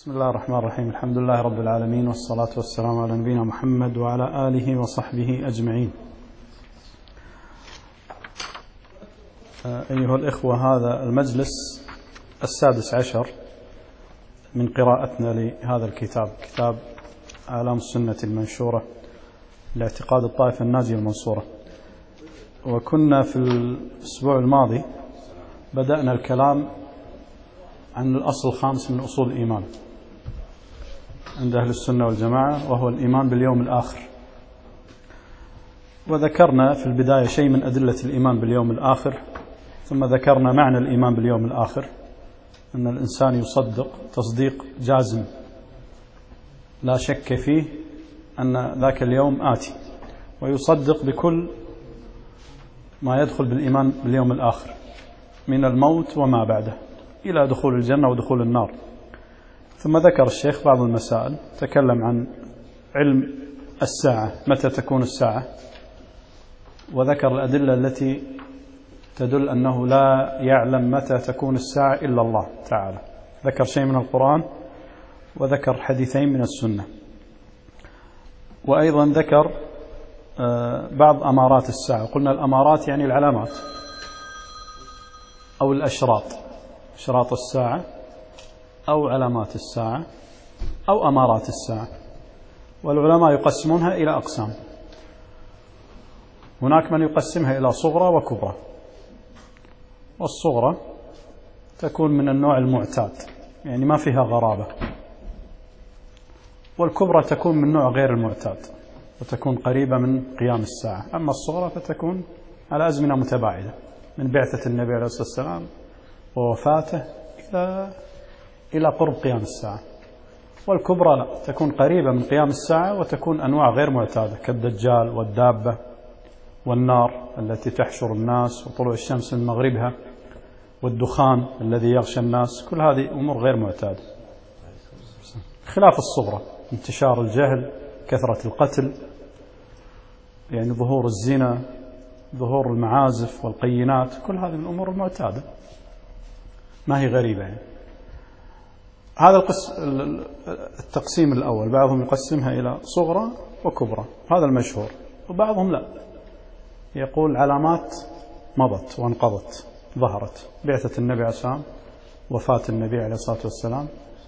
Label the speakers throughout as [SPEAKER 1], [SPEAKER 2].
[SPEAKER 1] بسم الله الرحمن الرحيم. الحمد لله رب العالمين، والصلاة والسلام على نبينا محمد وعلى آله وصحبه أجمعين. أيها الإخوة، هذا المجلس السادس عشر من قراءتنا لهذا الكتاب، كتاب أعلام السنة المنشورة لاعتقاد الطائفة الناجية المنصورة. وكنا في الأسبوع الماضي بدأنا الكلام عن الأصل الخامس من أصول الإيمان عند أهل السنة والجماعة، وهو الإيمان باليوم الآخر. وذكرنا في البداية شيء من أدلة الإيمان باليوم الآخر، ثم ذكرنا معنى الإيمان باليوم الآخر، أن الإنسان يصدق تصديق جازم لا شك فيه أن ذاك اليوم آتي، ويصدق بكل ما يدخل بالإيمان باليوم الآخر من الموت وما بعده إلى دخول الجنة ودخول النار. ثم ذكر الشيخ بعض المسائل، تكلم عن علم الساعة، متى تكون الساعة، وذكر الأدلة التي تدل أنه لا يعلم متى تكون الساعة إلا الله تعالى. ذكر شيء من القرآن، وذكر حديثين من السنة، وأيضا ذكر بعض أمارات الساعة. قلنا الأمارات يعني العلامات أو الأشراط، أشراط الساعة أو علامات الساعة أو أمارات الساعة. والعلماء يقسمونها إلى أقسام، هناك من يقسمها إلى صغرى وكبرى. والصغرى تكون من النوع المعتاد، يعني ما فيها غرابة، والكبرى تكون من نوع غير المعتاد وتكون قريبة من قيام الساعة. أما الصغرى فتكون على أزمنة متباعدة من بعثة النبي عليه الصلاة والسلام ووفاته إلى قرب قيام الساعة. والكبرى لا، تكون قريبة من قيام الساعة وتكون أنواع غير معتادة كالدجال والدابة والنار التي تحشر الناس وطلوع الشمس من مغربها والدخان الذي يغشى الناس. كل هذه أمور غير معتادة، خلاف الصغرى، انتشار الجهل، كثرة القتل، يعني ظهور الزنا، ظهور المعازف والقينات، كل هذه من الأمور المعتادة ما هي غريبة يعني. هذا التقسيم الأول، بعضهم يقسمها إلى صغرى وكبرى، هذا المشهور. وبعضهم لا، يقول علامات مضت وانقضت، ظهرت بعثة النبي عليه الصلاة والسلام، وفاة النبي عليه الصلاة والسلام،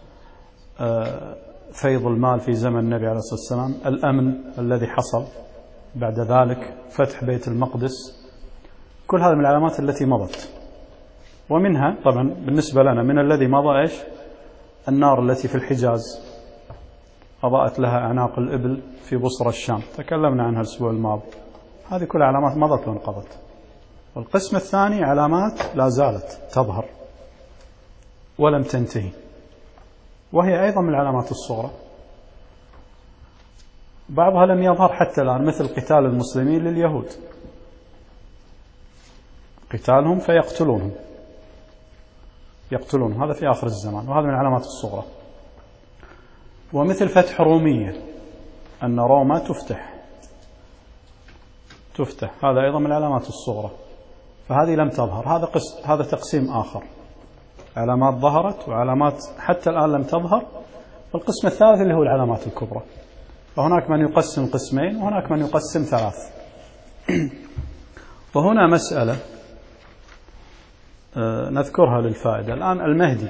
[SPEAKER 1] فيض المال في زمن النبي عليه الصلاة والسلام، الأمن الذي حصل بعد ذلك، فتح بيت المقدس. كل هذا من العلامات التي مضت. ومنها طبعا بالنسبة لنا من الذي مضى إيش؟ النار التي في الحجاز أضاءت لها أعناق الإبل في بصرى الشام، تكلمنا عنها الأسبوع الماضي. هذه كل علامات مضت وانقضت. والقسم الثاني علامات لا زالت تظهر ولم تنتهي، وهي أيضا من العلامات الصغرى. بعضها لم يظهر حتى الآن، مثل قتال المسلمين لليهود، قتالهم فيقتلونهم، هذا في آخر الزمان، وهذا من العلامات الصغرى. ومثل فتح رومية، أن روما تفتح، هذا أيضا من العلامات الصغرى، فهذه لم تظهر. هذا تقسيم آخر، علامات ظهرت وعلامات حتى الآن لم تظهر. والقسم الثالث اللي هو العلامات الكبرى، فهناك من يقسم قسمين وهناك من يقسم ثلاث. وهنا مسألة نذكرها للفائدة الآن. المهدي،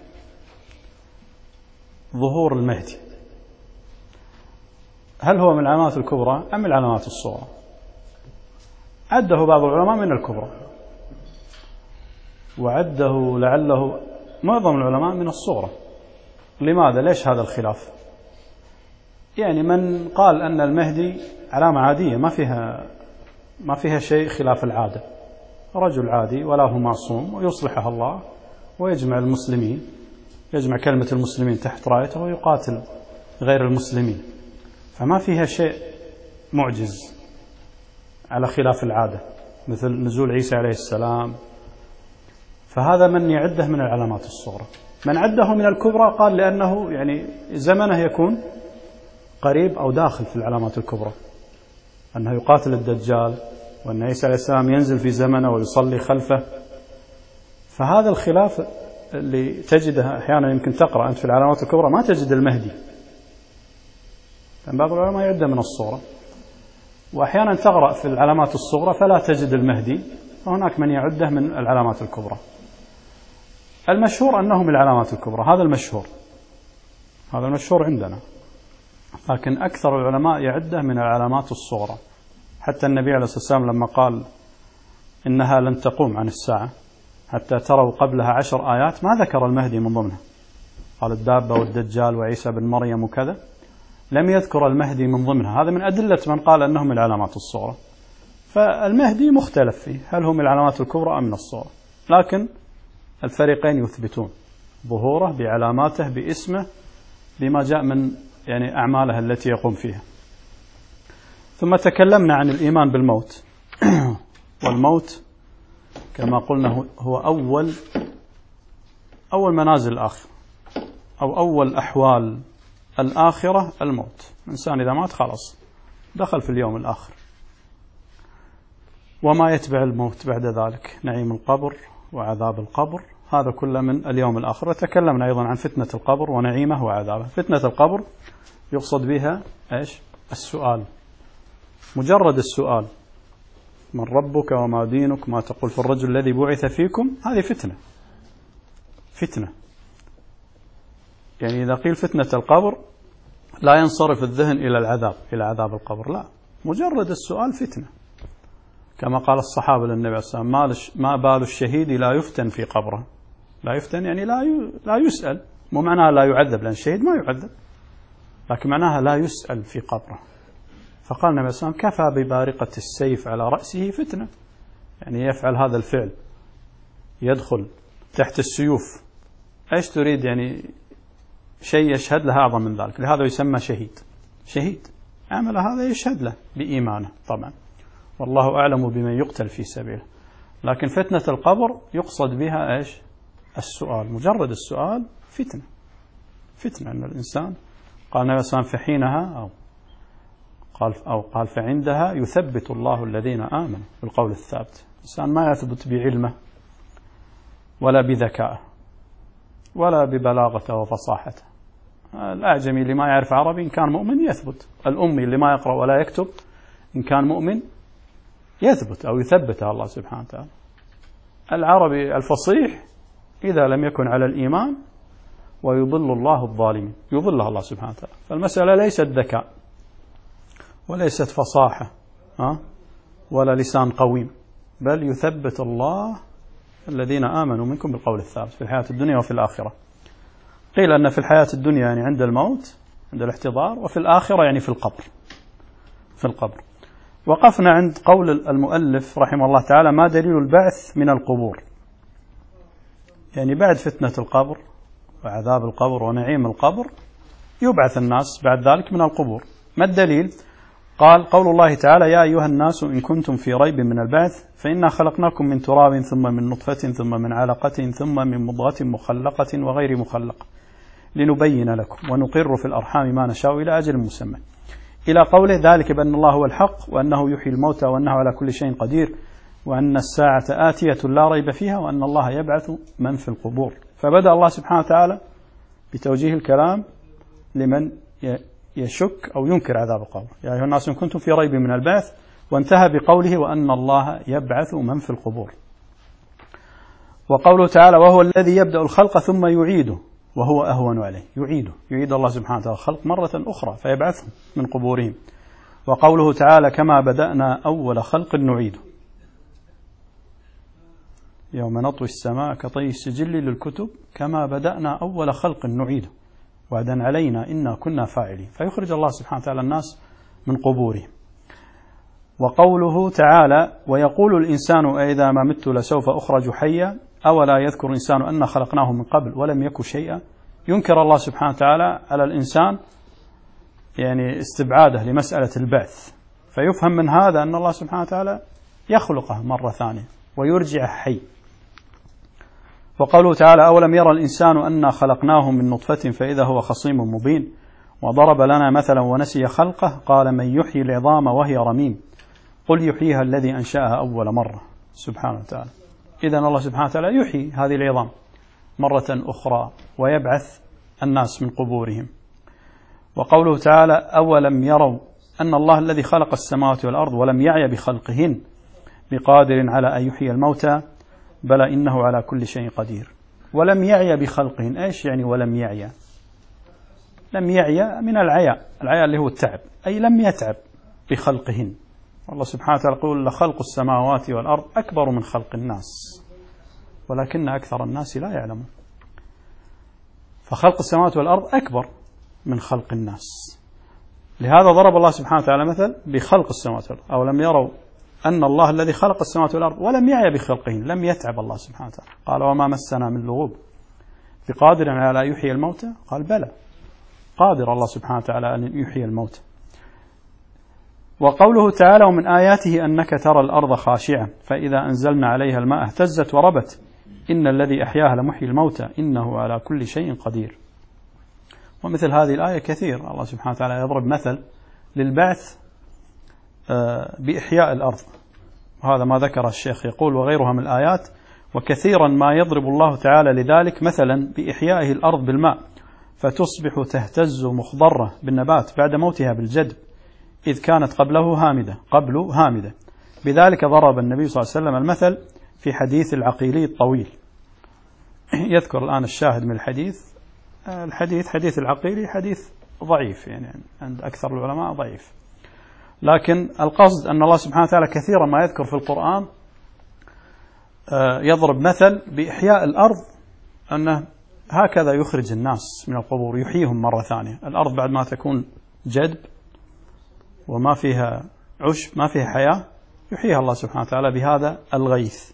[SPEAKER 1] ظهور المهدي، هل هو من العلامات الكبرى أم من العلامات الصغرى؟ عده بعض العلماء من الكبرى، وعده لعله معظم العلماء من الصغرى. لماذا؟ ليش هذا الخلاف؟ يعني من قال أن المهدي علامة عادية ما فيها شيء خلاف العادة، رجل عادي ولا هو معصوم، ويصلحه الله ويجمع المسلمين، يجمع كلمة المسلمين تحت رايته ويقاتل غير المسلمين، فما فيها شيء معجز على خلاف العادة مثل نزول عيسى عليه السلام. فهذا من يعده من العلامات الصغرى. من عده من الكبرى قال لأنه يعني زمنه يكون قريب أو داخل في العلامات الكبرى، أنه يقاتل الدجال، وأن عيسى عليه السلام ينزل في زمنه ويصلي خلفه. فهذا الخلاف اللي تجدها أحيانا يمكن تقرأ أنت في العلامات الكبرى ما تجد المهدي، بعض العلماء يعده من الصورة، وأحيانا تقرأ في العلامات الصغرى فلا تجد المهدي، وهناك من يعده من العلامات الكبرى. المشهور أنه من العلامات الكبرى، هذا المشهور عندنا، لكن أكثر العلماء يعده من العلامات الصغرى. حتى النبي عليه الصلاة والسلام لما قال إنها لن تقوم عن الساعة حتى تروا قبلها 10 آيات ما ذكر المهدي من ضمنها، قال الدابة والدجال وعيسى بن مريم وكذا، لم يذكر المهدي من ضمنها. هذا من أدلة من قال أنه من العلامات الصغرى. فالمهدي مختلف فيه، هل هو من العلامات الكبرى أم من الصغرى، لكن الفريقين يثبتون ظهوره بعلاماته باسمه بما جاء من يعني أعماله التي يقوم فيها. ثم تكلمنا عن الإيمان بالموت والموت كما قلنا هو أول منازل الآخرة أو أول أحوال الآخرة. الموت، الإنسان إذا مات خلاص دخل في اليوم الآخر، وما يتبع الموت بعد ذلك نعيم القبر وعذاب القبر، هذا كله من اليوم الآخر. وتكلمنا أيضا عن فتنة القبر ونعيمه وعذابه. فتنة القبر يقصد بها إيش؟ السؤال، مجرد السؤال، من ربك وما دينك ما تقول في الرجل الذي بعث فيكم، هذه فتنة. يعني إذا قيل فتنة القبر لا ينصرف الذهن إلى عذاب القبر، لا، مجرد السؤال فتنة، كما قال الصحابة للنبي صلى الله عليه وسلم ما بال الشهيد لا يفتن في قبره. لا يفتن يعني لا يسأل، مو معناها لا يعذب، لأن الشهيد ما يعذب، لكن معناها لا يسأل في قبره. فقال النبي صلى الله عليه وسلم كفى ببارقة السيف على رأسه فتنة، يعني يفعل هذا الفعل يدخل تحت السيوف، ايش تريد؟ يعني شيء يشهد له أعظم من ذلك، لهذا يسمى شهيد عمل هذا يشهد له بإيمانه طبعا، والله أعلم بمن يقتل في سبيله. لكن فتنة القبر يقصد بها ايش؟ السؤال، مجرد السؤال فتنة أن الإنسان، قال النبي صلى الله عليه وسلم فحينها قال فعندها يثبت الله الذين آمنوا بالقول الثابت. الإنسان ما يثبت بعلمه ولا بذكائه ولا ببلاغته وفصاحته. الأعجمي اللي ما يعرف عربي إن كان مؤمن يثبت، الأمي اللي ما يقرأ ولا يكتب إن كان مؤمن يثبت أو يثبته الله سبحانه وتعالى. العربي الفصيح إذا لم يكن على الإيمان ويضل الله الظالمين، يضله الله سبحانه وتعالى. فالمسألة ليست ذكاء وليست فصاحة ولا لسان قويم، بل يثبت الله الذين آمنوا منكم بالقول الثابت في الحياة الدنيا وفي الآخرة. قيل أن في الحياة الدنيا يعني عند الموت، عند الاحتضار، وفي الآخرة يعني في القبر. وقفنا عند قول المؤلف رحمه الله تعالى ما دليل البعث من القبور، يعني بعد فتنة القبر وعذاب القبر ونعيم القبر يبعث الناس بعد ذلك من القبور. ما الدليل؟ قال قول الله تعالى يا أيها الناس إن كنتم في ريب من البعث فإنا خلقناكم من تراب ثم من نطفة ثم من علقة ثم من مضغة مخلقة وغير مخلقة لنبين لكم ونقر في الأرحام ما نشاء إلى أجل مسمى، إلى قوله ذلك بأن الله هو الحق وأنه يحيي الموتى وأنه على كل شيء قدير وأن الساعة آتية لا ريب فيها وأن الله يبعث من في القبور. فبدأ الله سبحانه وتعالى بتوجيه الكلام لمن يشك أو ينكر عذاب القبر، يا أيها الناس إن كنتم في ريب من البعث، وانتهى بقوله وأن الله يبعث من في القبور. وقوله تعالى وهو الذي يبدأ الخلق ثم يعيده وهو أهون عليه، يعيد الله سبحانه وتعالى الخلق مرة أخرى فيبعثهم من قبورهم. وقوله تعالى كما بدأنا أول خلق نعيده، يوم نطوي السماء كطي السجل للكتب كما بدأنا أول خلق نعيده وعدا علينا إنا كنا فاعلين، فيخرج الله سبحانه وتعالى الناس من قبورهم. وقوله تعالى ويقول الإنسان أإذا ما مت لسوف أخرج حيا أولا يذكر الإنسان أن خلقناه من قبل ولم يك شيئا، ينكر الله سبحانه وتعالى على الإنسان يعني استبعاده لمسألة البعث، فيفهم من هذا أن الله سبحانه وتعالى يخلقه مرة ثانية ويرجع حي. وقوله تعالى أولم يرى الإنسان أنا خلقناه من نطفة فإذا هو خصيم مبين وضرب لنا مثلا ونسي خلقه قال من يحيي العظام وهي رميم قل يحييها الذي أنشأها أول مرة سبحانه وتعالى. إذن الله سبحانه وتعالى يحيي هذه العظام مرة أخرى ويبعث الناس من قبورهم. وقوله تعالى أولم يروا أن الله الذي خلق السماوات والأرض ولم يعي بخلقهن بقادر على أن يحيي الموتى بلى إنه على كل شيء قدير. ولم يعي بخلقهن، إيش يعني ولم يعي؟ لم يعي من العياء، العياء اللي هو التعب، أي لم يتعب بخلقهن. والله سبحانه وتعالى يقول لخلق السماوات والأرض أكبر من خلق الناس ولكن أكثر الناس لا يعلمون. فخلق السماوات والأرض أكبر من خلق الناس، لهذا ضرب الله سبحانه وتعالى مثل بخلق السماوات والأرض. أو لم يروا أن الله الذي خلق السماوات والأرض ولم يعي بخلقهن، لم يتعب الله سبحانه وتعالى. قال وما مسنا من لغوب بقادر على يحيي الموتى، قال بلى قادر الله سبحانه وتعالى أن يحيي الموتى. وقوله تعالى ومن آياته أنك ترى الأرض خاشعة فإذا أنزلنا عليها الماء اهتزت وربت إن الذي أحياها لمحيي الموتى إنه على كل شيء قدير. ومثل هذه الآية كثير، الله سبحانه وتعالى يضرب مثل للبعث بإحياء الأرض، وهذا ما ذكر الشيخ يقول وغيرها من الآيات. وكثيرا ما يضرب الله تعالى لذلك مثلا بإحيائه الأرض بالماء فتصبح تهتز مخضرة بالنبات بعد موتها بالجدب إذ كانت قبل هامدة. بذلك ضرب النبي صلى الله عليه وسلم المثل في حديث العقيلي الطويل. يذكر الآن الشاهد من الحديث حديث العقيلي حديث ضعيف، يعني عند أكثر العلماء ضعيف، لكن القصد أن الله سبحانه وتعالى كثيرا ما يذكر في القرآن يضرب مثل بإحياء الأرض أنه هكذا يخرج الناس من القبور، يحييهم مرة ثانية. الأرض بعد ما تكون جدب وما فيها عشب ما فيها حياة يحييها الله سبحانه وتعالى بهذا الغيث.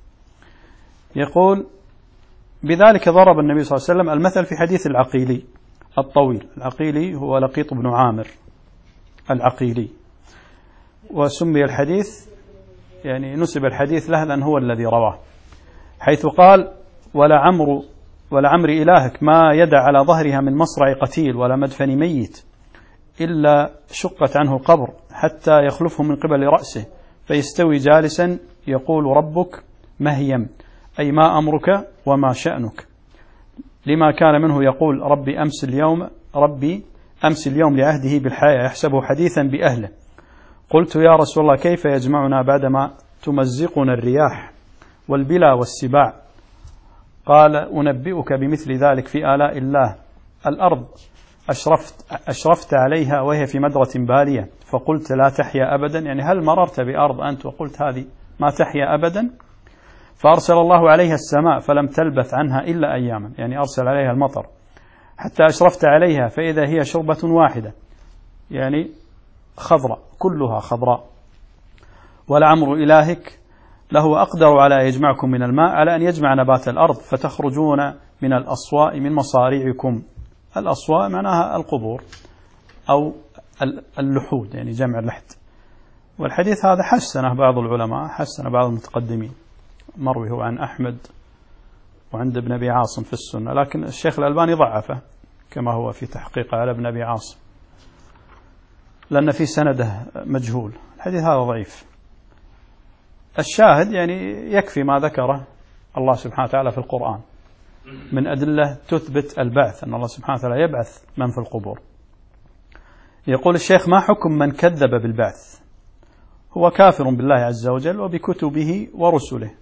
[SPEAKER 1] يقول بذلك ضرب النبي صلى الله عليه وسلم المثل في حديث العقيلي الطويل. العقيلي هو لقيط بن عامر العقيلي، وسمي الحديث يعني نسب الحديث له لأن هو الذي رواه، حيث قال ولعمر إلهك ما يدع على ظهرها من مصرع قتيل ولا مدفن ميت إلا شقت عنه القبر حتى يخلفه من قبل رأسه فيستوي جالسا يقول ربك مهيم، أي ما أمرك وما شأنك، لما كان منه يقول ربي أمس اليوم لعهده بالحياة يحسبه حديثا بأهله. قلت يا رسول الله كيف يجمعنا بعدما تمزقنا الرياح والبلا والسباع؟ قال أنبئك بمثل ذلك في آلاء الله. الأرض أشرفت عليها وهي في مدرة بالية فقلت لا تحيا أبدا، يعني هل مررت بأرض أنت وقلت هذه ما تحيا أبدا؟ فأرسل الله عليها السماء فلم تلبث عنها إلا أياما، يعني أرسل عليها المطر حتى أشرفت عليها فإذا هي شربة واحدة، يعني خضراء كلها خضراء. ولعمر إلهك له أقدر على يجمعكم من الماء على أن يجمع نبات الأرض فتخرجون من الأصواء من مصاريعكم. الأصواء معناها القبور أو اللحود، يعني جمع اللحد. والحديث هذا حسنه بعض العلماء، حسن بعض المتقدمين، مروي هو عن أحمد وعند ابن أبي عاصم في السنة، لكن الشيخ الألباني ضعفه كما هو في تحقيقه على ابن أبي عاصم لأن في سنده مجهول. الحديث هذا ضعيف. الشاهد يعني يكفي ما ذكره الله سبحانه وتعالى في القرآن من أدلة تثبت البعث، أن الله سبحانه وتعالى يبعث من في القبور. يقول الشيخ ما حكم من كذب بالبعث؟ هو كافر بالله عز وجل وبكتبه ورسله.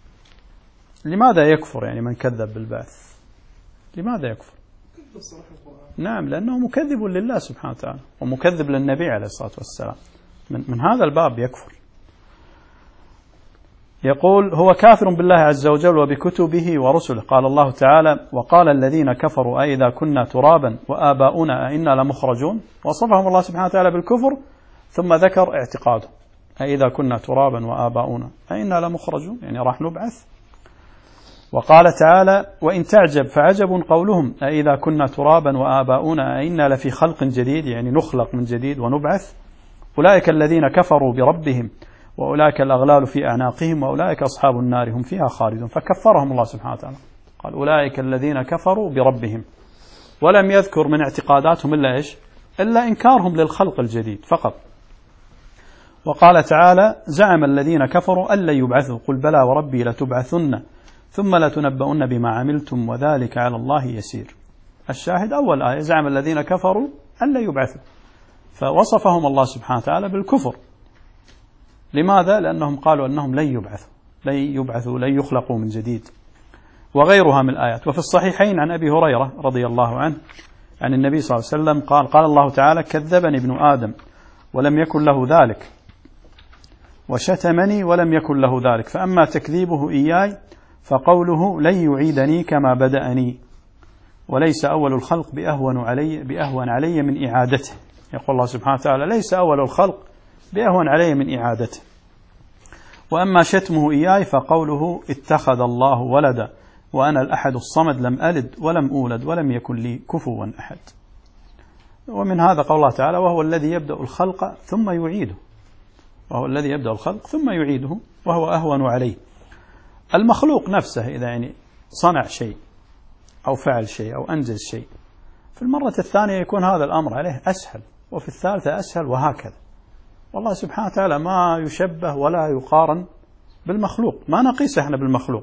[SPEAKER 1] لماذا يكفر يعني من كذب بالبعث؟ لماذا يكفر؟ نعم لأنه مكذب لله سبحانه وتعالى ومكذب للنبي عليه الصلاة والسلام، من هذا الباب يكفر. يقول هو كافر بالله عز وجل وبكتبه ورسله. قال الله تعالى وقال الذين كفروا أئذا كنا ترابا وآباؤنا أئنا لمخرجون، وصفهم الله سبحانه وتعالى بالكفر ثم ذكر اعتقاده أئذا كنا ترابا وآباؤنا أئنا لمخرجون، يعني راح نبعث. وقال تعالى وإن تعجب فعجب قولهم أئذا كنا ترابا وآباؤنا أئنا لفي خلق جديد، يعني نخلق من جديد ونبعث. أولئك الذين كفروا بربهم وأولئك الأغلال في أعناقهم وأولئك أصحاب النار هم فيها خالدون، فكفرهم الله سبحانه وتعالى، قال أولئك الذين كفروا بربهم، ولم يذكر من اعتقاداتهم إلا إيش؟ إلا إنكارهم للخلق الجديد فقط. وقال تعالى زعم الذين كفروا أن لن يبعثوا قل بلى وربي لتبعثن ثم لتنبؤن بما عملتم وذلك على الله يسير. الشاهد أول آية: زعم الذين كفروا أن لا يبعثوا، فوصفهم الله سبحانه وتعالى بالكفر. لماذا؟ لأنهم قالوا أنهم لن يخلقوا من جديد، وغيرها من الآيات. وفي الصحيحين عن أبي هريرة رضي الله عنه عن النبي صلى الله عليه وسلم قال الله تعالى: كذبني ابن آدم ولم يكن له ذلك، وشتمني ولم يكن له ذلك، فأما تكذيبه إياي فقوله لن يعيدني كما بدأني، وليس أول الخلق بأهون علي من إعادته. يقول الله سبحانه وتعالى: ليس أول الخلق بأهون علي من إعادته. وأما شتمه إياي فقوله اتخذ الله ولدا وأنا الأحد الصمد لم ألد ولم أولد ولم يكن لي كفوا أحد. ومن هذا قول الله تعالى: وهو الذي يبدأ الخلق ثم يعيده، وهو أهون عليه. المخلوق نفسه إذا صنع شيء أو فعل شيء أو أنجز شيء، في المرة الثانية يكون هذا الأمر عليه أسهل، وفي الثالثة أسهل، وهكذا. والله سبحانه وتعالى ما يشبه ولا يقارن بالمخلوق، ما نقيسه احنا بالمخلوق.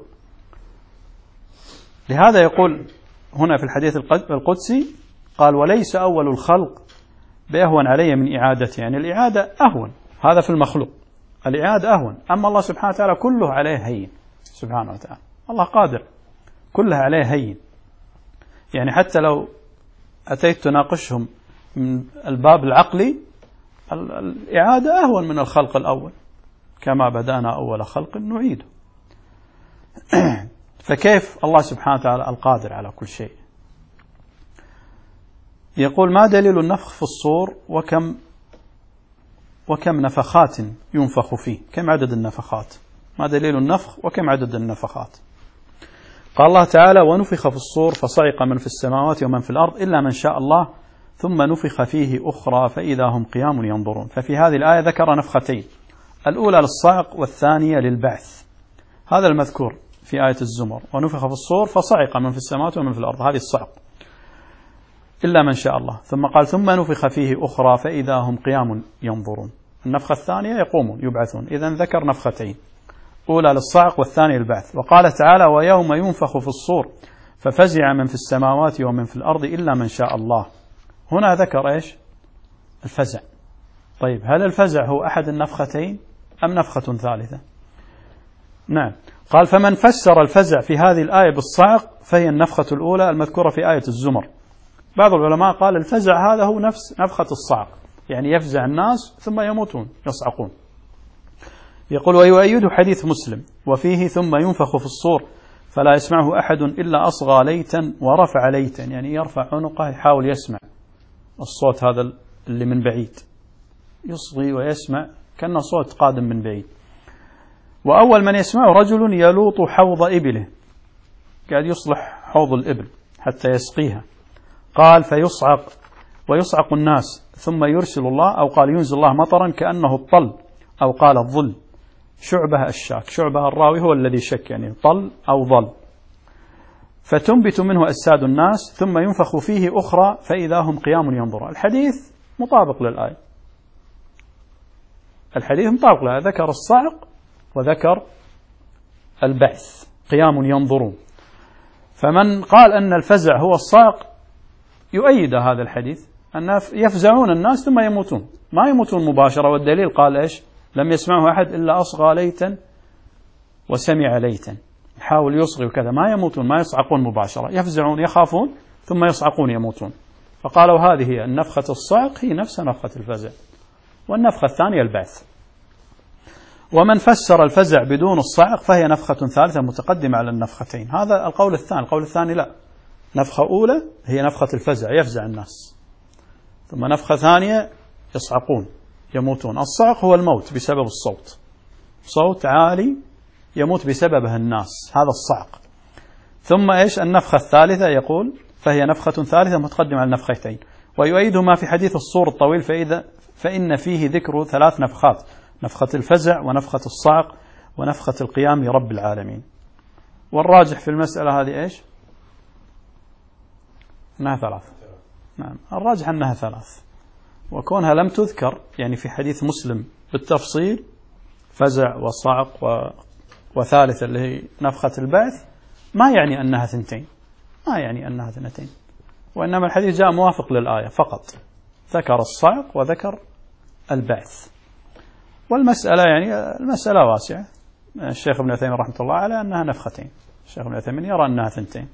[SPEAKER 1] لهذا يقول هنا في الحديث القدسي قال: وليس أول الخلق بأهون علي من إعادته، يعني الإعادة أهون، هذا في المخلوق الإعادة أهون. أما الله سبحانه وتعالى كله عليه هين سبحانه وتعالى، الله قادر كلها عليه هين. يعني حتى لو أتيت تناقشهم من الباب العقلي، الإعادة أهون من الخلق الأول، كما بدأنا أول خلق نعيده. فكيف الله سبحانه وتعالى القادر على كل شيء؟ يقول: ما دليل النفخ في الصور وكم نفخات ينفخ فيه؟ كم عدد النفخات؟ ما دليل النفخ وكم عدد النفخات؟ قال الله تعالى: ونفخ في الصور فصعق من في السماوات ومن في الأرض إلا من شاء الله ثم نفخ فيه أخرى فإذا هم قيام ينظرون. ففي هذه الآية ذكر نفختين، الأولى للصعق والثانية للبعث. هذا المذكور في آية الزمر: ونفخ في الصور فصعق من في السماوات ومن في الأرض، هذه الصعق، إلا من شاء الله. ثم قال: ثم نفخ فيه أخرى فإذا هم قيام ينظرون. النفخة الثانية يقومون يبعثون. إذن ذكر نفختين، أولى للصعق والثانية للبعث. وقال تعالى: ويوم ينفخ في الصور ففزع من في السماوات ومن في الأرض إلا من شاء الله. هنا ذكر إيش؟ الفزع. طيب، هل الفزع هو أحد النفختين أم نفخة ثالثة؟ نعم. قال: فمن فسر الفزع في هذه الآية بالصعق فهي النفخة الأولى المذكورة في آية الزمر. بعض العلماء قال الفزع هذا هو نفس نفخة الصعق، يعني يفزع الناس ثم يموتون يصعقون. يقول: ويؤيد حديث مسلم وفيه: ثم ينفخ في الصور فلا يسمعه أحد إلا أصغى ليتا ورفع ليتا، يعني يرفع عنقه يحاول يسمع الصوت هذا اللي من بعيد، يصغي ويسمع كأنه صوت قادم من بعيد. وأول من يسمعه رجل يلوط حوض إبله، قاعد يصلح حوض الإبل حتى يسقيها. قال: ويصعق الناس ثم يرسل الله، أو قال ينزل الله مطرا كأنه الطل، أو قال الظل. شعبة الشاك، شعبة الراوي هو الذي شك، يعني طل أو ظل. فتنبت منه أجساد الناس ثم ينفخ فيه أخرى فإذا هم قيام ينظرون. الحديث مطابق للآية، ذكر الصعق وذكر البعث، قيام ينظرون. فمن قال أن الفزع هو الصعق يؤيد هذا الحديث، أن يفزعون الناس ثم يموتون، ما يموتون مباشرة. والدليل قال إيش؟ لم يسمعه أحد إلا أصغى ليتا وسمع ليتا، يحاول يصغي وكذا، ما يموتون، ما يصعقون مباشرة، يفزعون يخافون ثم يصعقون يموتون. فقالوا هذه هي النفخة الصعق، هي نفس نفخة الفزع، والنفخة الثانية البعث. ومن فسر الفزع بدون الصعق فهي نفخة ثالثة متقدمة على النفختين. هذا القول الثاني. القول الثاني لا، نفخة أولى هي نفخة الفزع يفزع الناس، ثم نفخة ثانية يصعقون يموتون. الصعق هو الموت بسبب الصوت، صوت عالي يموت بسببه الناس، هذا الصعق. ثم إيش النفخة الثالثة؟ يقول فهي نفخة ثالثة متقدمة على النفختين. ويؤيد ما في حديث الصور الطويل فإن فيه ذكر 3 نفخات: نفخة الفزع ونفخة الصعق ونفخة القيام لرب العالمين. والراجح في المسألة هذه إيش؟ أنها 3. نعم، الراجح أنها 3، وكونها لم تذكر يعني في حديث مسلم بالتفصيل فزع وصعق وثالثة اللي هي نفخة البعث، ما يعني أنها ثنتين، ما يعني أنها اثنتين، وإنما الحديث جاء موافق للآية فقط، ذكر الصعق وذكر البعث. والمسألة يعني المسألة واسعة. الشيخ ابن عثيمين رحمة الله على أنها نفختين، الشيخ ابن عثيمين يرى أنها ثنتين.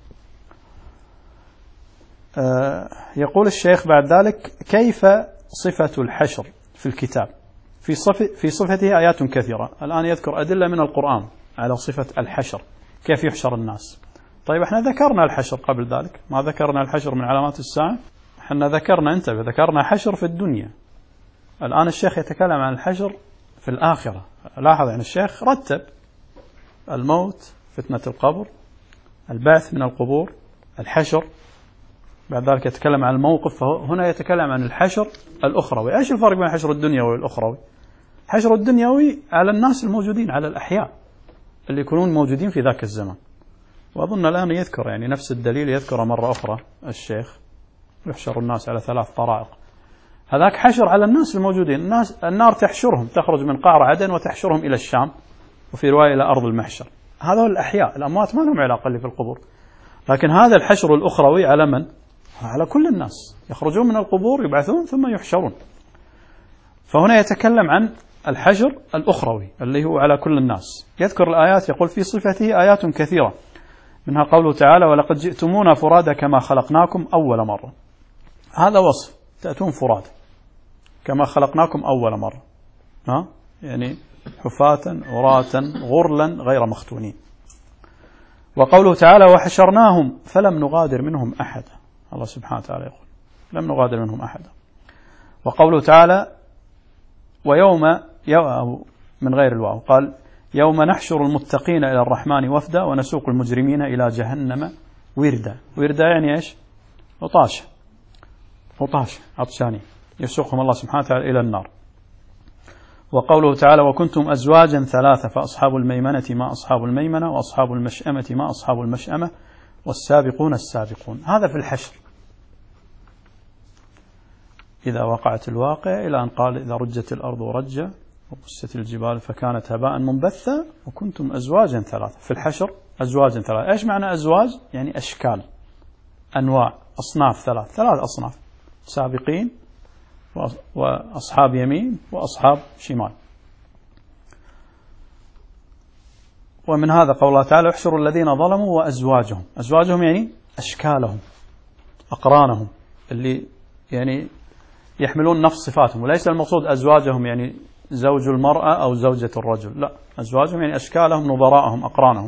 [SPEAKER 1] يقول الشيخ بعد ذلك: كيف صفة الحشر في الكتاب؟ في صفته آيات كثيرة. الآن يذكر أدلة من القرآن على صفة الحشر، كيف يحشر الناس. طيب احنا ذكرنا الحشر قبل ذلك، ما ذكرنا الحشر من علامات الساعة؟ احنا ذكرنا، انتبه، ذكرنا حشر في الدنيا. الآن الشيخ يتكلم عن الحشر في الآخرة. لاحظ يعني الشيخ رتب: الموت، فتنة القبر، البعث من القبور، الحشر، بعد ذلك يتكلم عن الموقف. فهنا يتكلم عن الحشر الأخروي. ايش الفرق بين الحشر الدنيوي والأخروي؟ الحشر الدنيوي على الناس الموجودين، على الأحياء اللي يكونون موجودين في ذاك الزمن. وأظن الآن يذكر يعني نفس الدليل يذكر مرة أخرى الشيخ: يحشر الناس على 3 طرائق. هذاك حشر على الناس الموجودين، النار تحشرهم، تخرج من قعر عدن وتحشرهم إلى الشام، وفي رواية إلى أرض المحشر. هذا الأحياء، الأموات ما لهم علاقة اللي في القبور. لكن هذا الحشر الأخروي على من؟ على كل الناس، يخرجون من القبور، يبعثون، ثم يحشرون. فهنا يتكلم عن الحشر الأخروي اللي هو على كل الناس. يذكر الآيات، يقول: في صفته آيات كثيرة، منها قوله تعالى: ولقد جئتمونا فرادا كما خلقناكم أول مرة. هذا وصف، تأتون فرادا كما خلقناكم أول مرة، يعني حفاة عراة غرلا غير مختونين. وقوله تعالى: وحشرناهم فلم نغادر منهم أحدا. الله سبحانه وتعالى يقول: لم نغادر منهم أحدا. وقوله تعالى: ويوم من غير الواو، قال: يوم نحشر المتقين إلى الرحمن وفدا ونسوق المجرمين إلى جهنم وردا. وردا يعني إيش؟ عطاش عطشاني، يسوقهم الله سبحانه وتعالى إلى النار. وقوله تعالى: وكنتم أزواجا 3 فأصحاب الميمنة ما أصحاب الميمنة وأصحاب المشأمة ما أصحاب المشأمة والسابقون السابقون. هذا في الحشر، إذا وقعت الواقع، إلى أن قال: إذا رجت الأرض رجا وبست الجبال فكانت هباء منبثا وكنتم أزواجا 3. في الحشر أزواجا 3. إيش معنى أزواج؟ يعني أشكال، أنواع، أصناف 3 أصناف: سابقين وأصحاب يمين وأصحاب شمال. ومن هذا قول الله تعالى: احشروا الذين ظلموا وأزواجهم. أزواجهم يعني أشكالهم، أقرانهم، اللي يعني يحملون نفس صفاتهم. وليس المقصود أزواجهم يعني زوج المرأة أو زوجة الرجل، لا، أزواجهم يعني أشكالهم، نظراءهم، أقرانهم.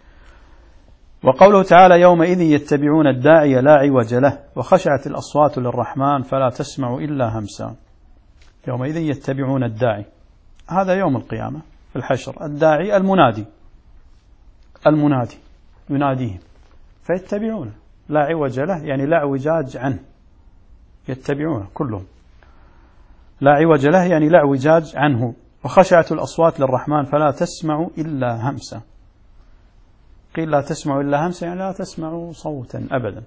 [SPEAKER 1] وقوله تعالى: يومئذ يتبعون الداعي لا عوج له وخشعت الأصوات للرحمن فلا تسمع إلا همسا. يومئذ يتبعون الداعي، هذا يوم القيامة في الحشر. الداعي المنادي يناديهم فيتبعونه، لا عوج له يعني لا اعوجاج عنه، يتبعونه كلهم، لا عوج له يعني لا اعوجاج عنه. وخشعت الأصوات للرحمن فلا تسمع إلا همسا. قيل لا تسمع إلا همسا يعني لا تسمع صوتا أبدا،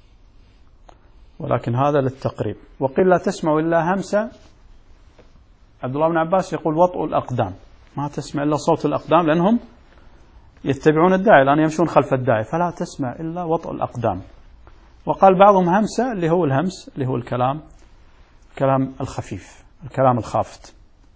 [SPEAKER 1] ولكن هذا للتقريب. وقيل لا تسمع إلا همسا، عبد الله بن عباس يقول وطء الأقدام، ما تسمع إلا صوت الأقدام، لأنهم يتبعون الداعي الآن، يمشون خلف الداعي، فلا تسمع إلا وطء الأقدام. وقال بعضهم همسة، اللي هو الهمس، اللي هو الكلام الخفيف، الكلام الخافت.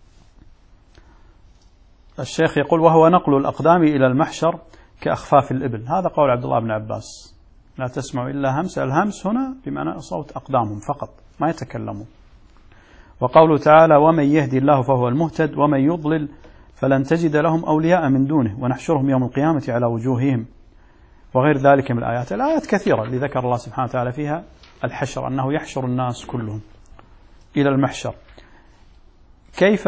[SPEAKER 1] الشيخ يقول: وهو نقل الأقدام إلى المحشر كأخفاف الإبل. هذا قول عبد الله بن عباس، لا تسمع إلا همس. الهمس هنا بمعنى صوت أقدامهم فقط، ما يتكلمون. وقوله تعالى: ومن يهدي الله فهو المهتد ومن يضلل فلن تجد لهم أولياء من دونه ونحشرهم يوم القيامة على وجوههم، وغير ذلك من الآيات. الآيات كثيرة اللي ذكر الله سبحانه وتعالى فيها الحشر، أنه يحشر الناس كلهم إلى المحشر. كيف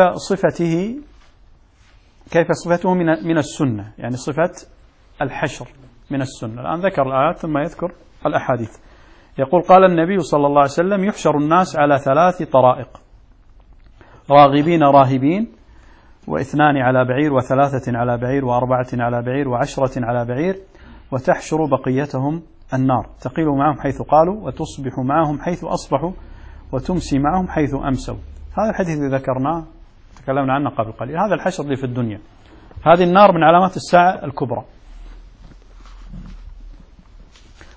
[SPEAKER 1] صفته من السنة، يعني صفة الحشر من السنة. الآن ذكر الآيات ثم يذكر الأحاديث. يقول: قال النبي صلى الله عليه وسلم: يحشر الناس على 3 طرائق: راغبين راهبين، 2 على بعير، 3 على بعير، 4 على بعير، 10 على بعير، وتحشر بقيتهم النار، تقيل معهم حيث قالوا وتصبح معهم حيث أصبحوا وتمسي معهم حيث أمسوا. هذا الحديث اللي ذكرناه تكلمنا عنه قبل قليل. هذا الحشر اللي في الدنيا، هذه النار من علامات الساعة الكبرى.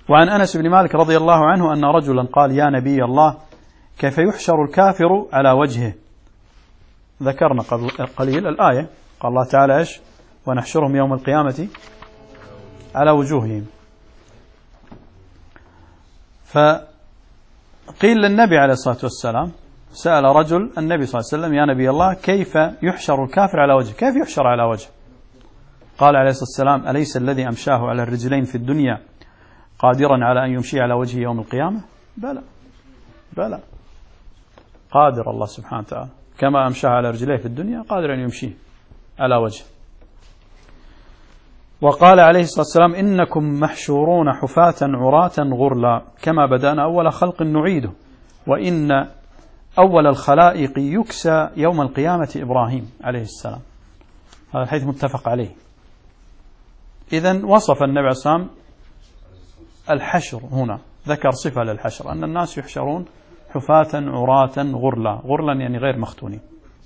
[SPEAKER 1] وعن أنس بن مالك رضي الله عنه أن رجلا قال يا نبي الله كيف يحشر الكافر على وجهه. ذكرنا قليل الآية، قال الله تعالى إيش؟ ونحشرهم يوم القيامة على وجوههم. فقيل للنبي عليه الصلاة والسلام، سأل رجل النبي صلى الله عليه وسلم يا نبي الله كيف يحشر الكافر على وجهه، كيف يحشر على وجهه؟ قال عليه الصلاة والسلام أليس الذي أمشاه على الرجلين في الدنيا قادرا على أن يمشي على وجهه يوم القيامة؟ بلى بلى، قادر الله سبحانه وتعالى، كما أمشاه على رجليه في الدنيا قادر أن يمشيه على وجهه. وقال عليه الصلاة والسلام إنكم محشورون حفاة عراة غرلا كما بدأنا أول خلق نعيده وإن أول الخلائق يكسى يوم القيامة إبراهيم عليه السلام. هذا الحديث متفق عليه. إذن وصف النبي عليه الصلاة والسلام الحشر، هنا ذكر صفة للحشر أن الناس يحشرون حفاة عراة غرلا، غرلا يعني غير مختونين.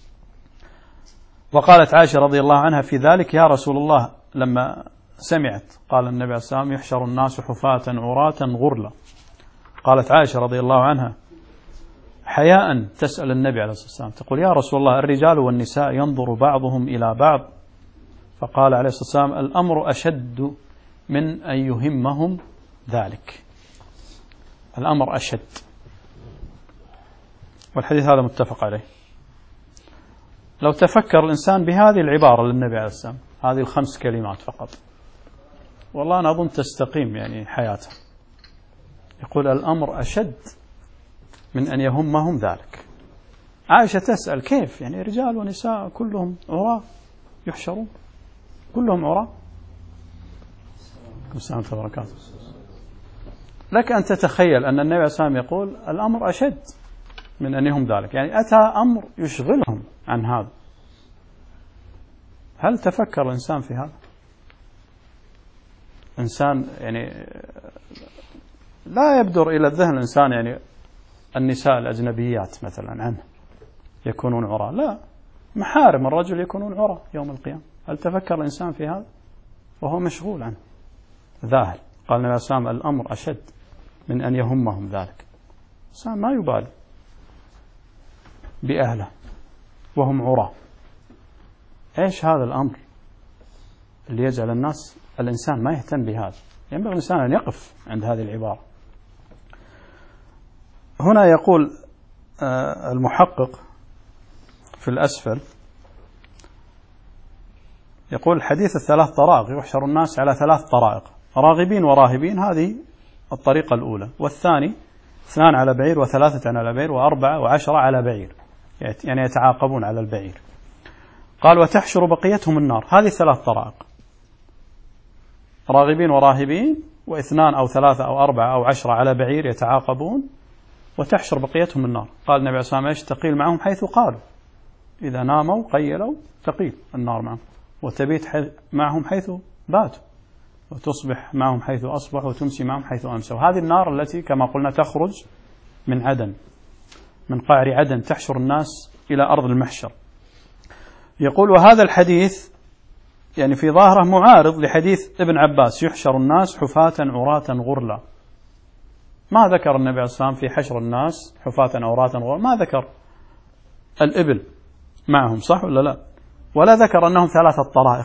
[SPEAKER 1] وقالت عائشة رضي الله عنها في ذلك يا رسول الله لما سمعت قال النبي عليه الصلاة والسلام يحشر الناس حفاة عراة غرلا، قالت عائشة رضي الله عنها حياء تسأل النبي عليه الصلاة والسلام تقول يا رسول الله الرجال والنساء ينظر بعضهم إلى بعض، فقال عليه الصلاة والسلام الأمر أشد من أن يهمهم ذلك، الأمر أشد. والحديث هذا متفق عليه. لو تفكر الإنسان بهذه العبارة للنبي عليه الصلاة والسلام، هذه الخمس كلمات فقط، والله أنا أظن تستقيم يعني حياته. يقول الأمر أشد من أن يهمهم ذلك. عائشة تسأل كيف يعني رجال ونساء كلهم عراة يحشرون، كلهم عراة؟ السلام عليكم وبركاته. لك أن تتخيل أن النبي عليه الصلاة والسلام يقول الأمر أشد من أن يهم ذلك، يعني أتى أمر يشغلهم عن هذا. هل تفكر الإنسان في هذا؟ إنسان يعني لا يبدر إلى الذهن الإنسان يعني النساء الأجنبيات مثلا عنه يكونون عراة، لا، محارم الرجل يكونون عراة يوم القيامة. هل تفكر الإنسان في هذا وهو مشغول عنه ذاهل؟ قال النبي صلى الله عليه وسلم الأمر أشد من أن يهمهم ذلك. الإنسان ما يبالي بأهله وهم عراة. إيش هذا الأمر اللي يجعل الإنسان ما يهتم بهذا؟ ينبغي الإنسان أن يقف عند هذه العبارة. هنا يقول المحقق في الأسفل، يقول الحديث الثلاث طرائق، يحشر الناس على ثلاث طرائق، راغبين وراهبين، هذه الطريقة الأولى، والثاني 2 على بعير و3 على بعير و4 و10 على بعير، يعني يتعاقبون على البعير. قال وتحشر بقيتهم النار، هذه 3 طرائق، راغبين وراهبين و2 أو 3 أو 4 أو 10 على بعير يتعاقبون، وتحشر بقيتهم النار. قال النبي عليه الصلاة والسلام تقيل معهم حيث قالوا، إذا ناموا قيلوا تقيل النار معهم، وتبيت معهم حيث باتوا، وتصبح معهم حيث أصبحوا، وتمسي معهم حيث أمسوا. هذه النار التي كما قلنا تخرج من عدن، من قعر عدن، تحشر الناس إلى أرض المحشر. يقول وهذا الحديث يعني في ظاهره معارض لحديث ابن عباس يحشر الناس حفاة عراة غرلا. ما ذكر النبي عليه الصلاة والسلام في حشر الناس حفاة عراة غرلا، ما ذكر الإبل معهم، صح ولا لا؟ ولا ذكر أنهم 3 طرائق.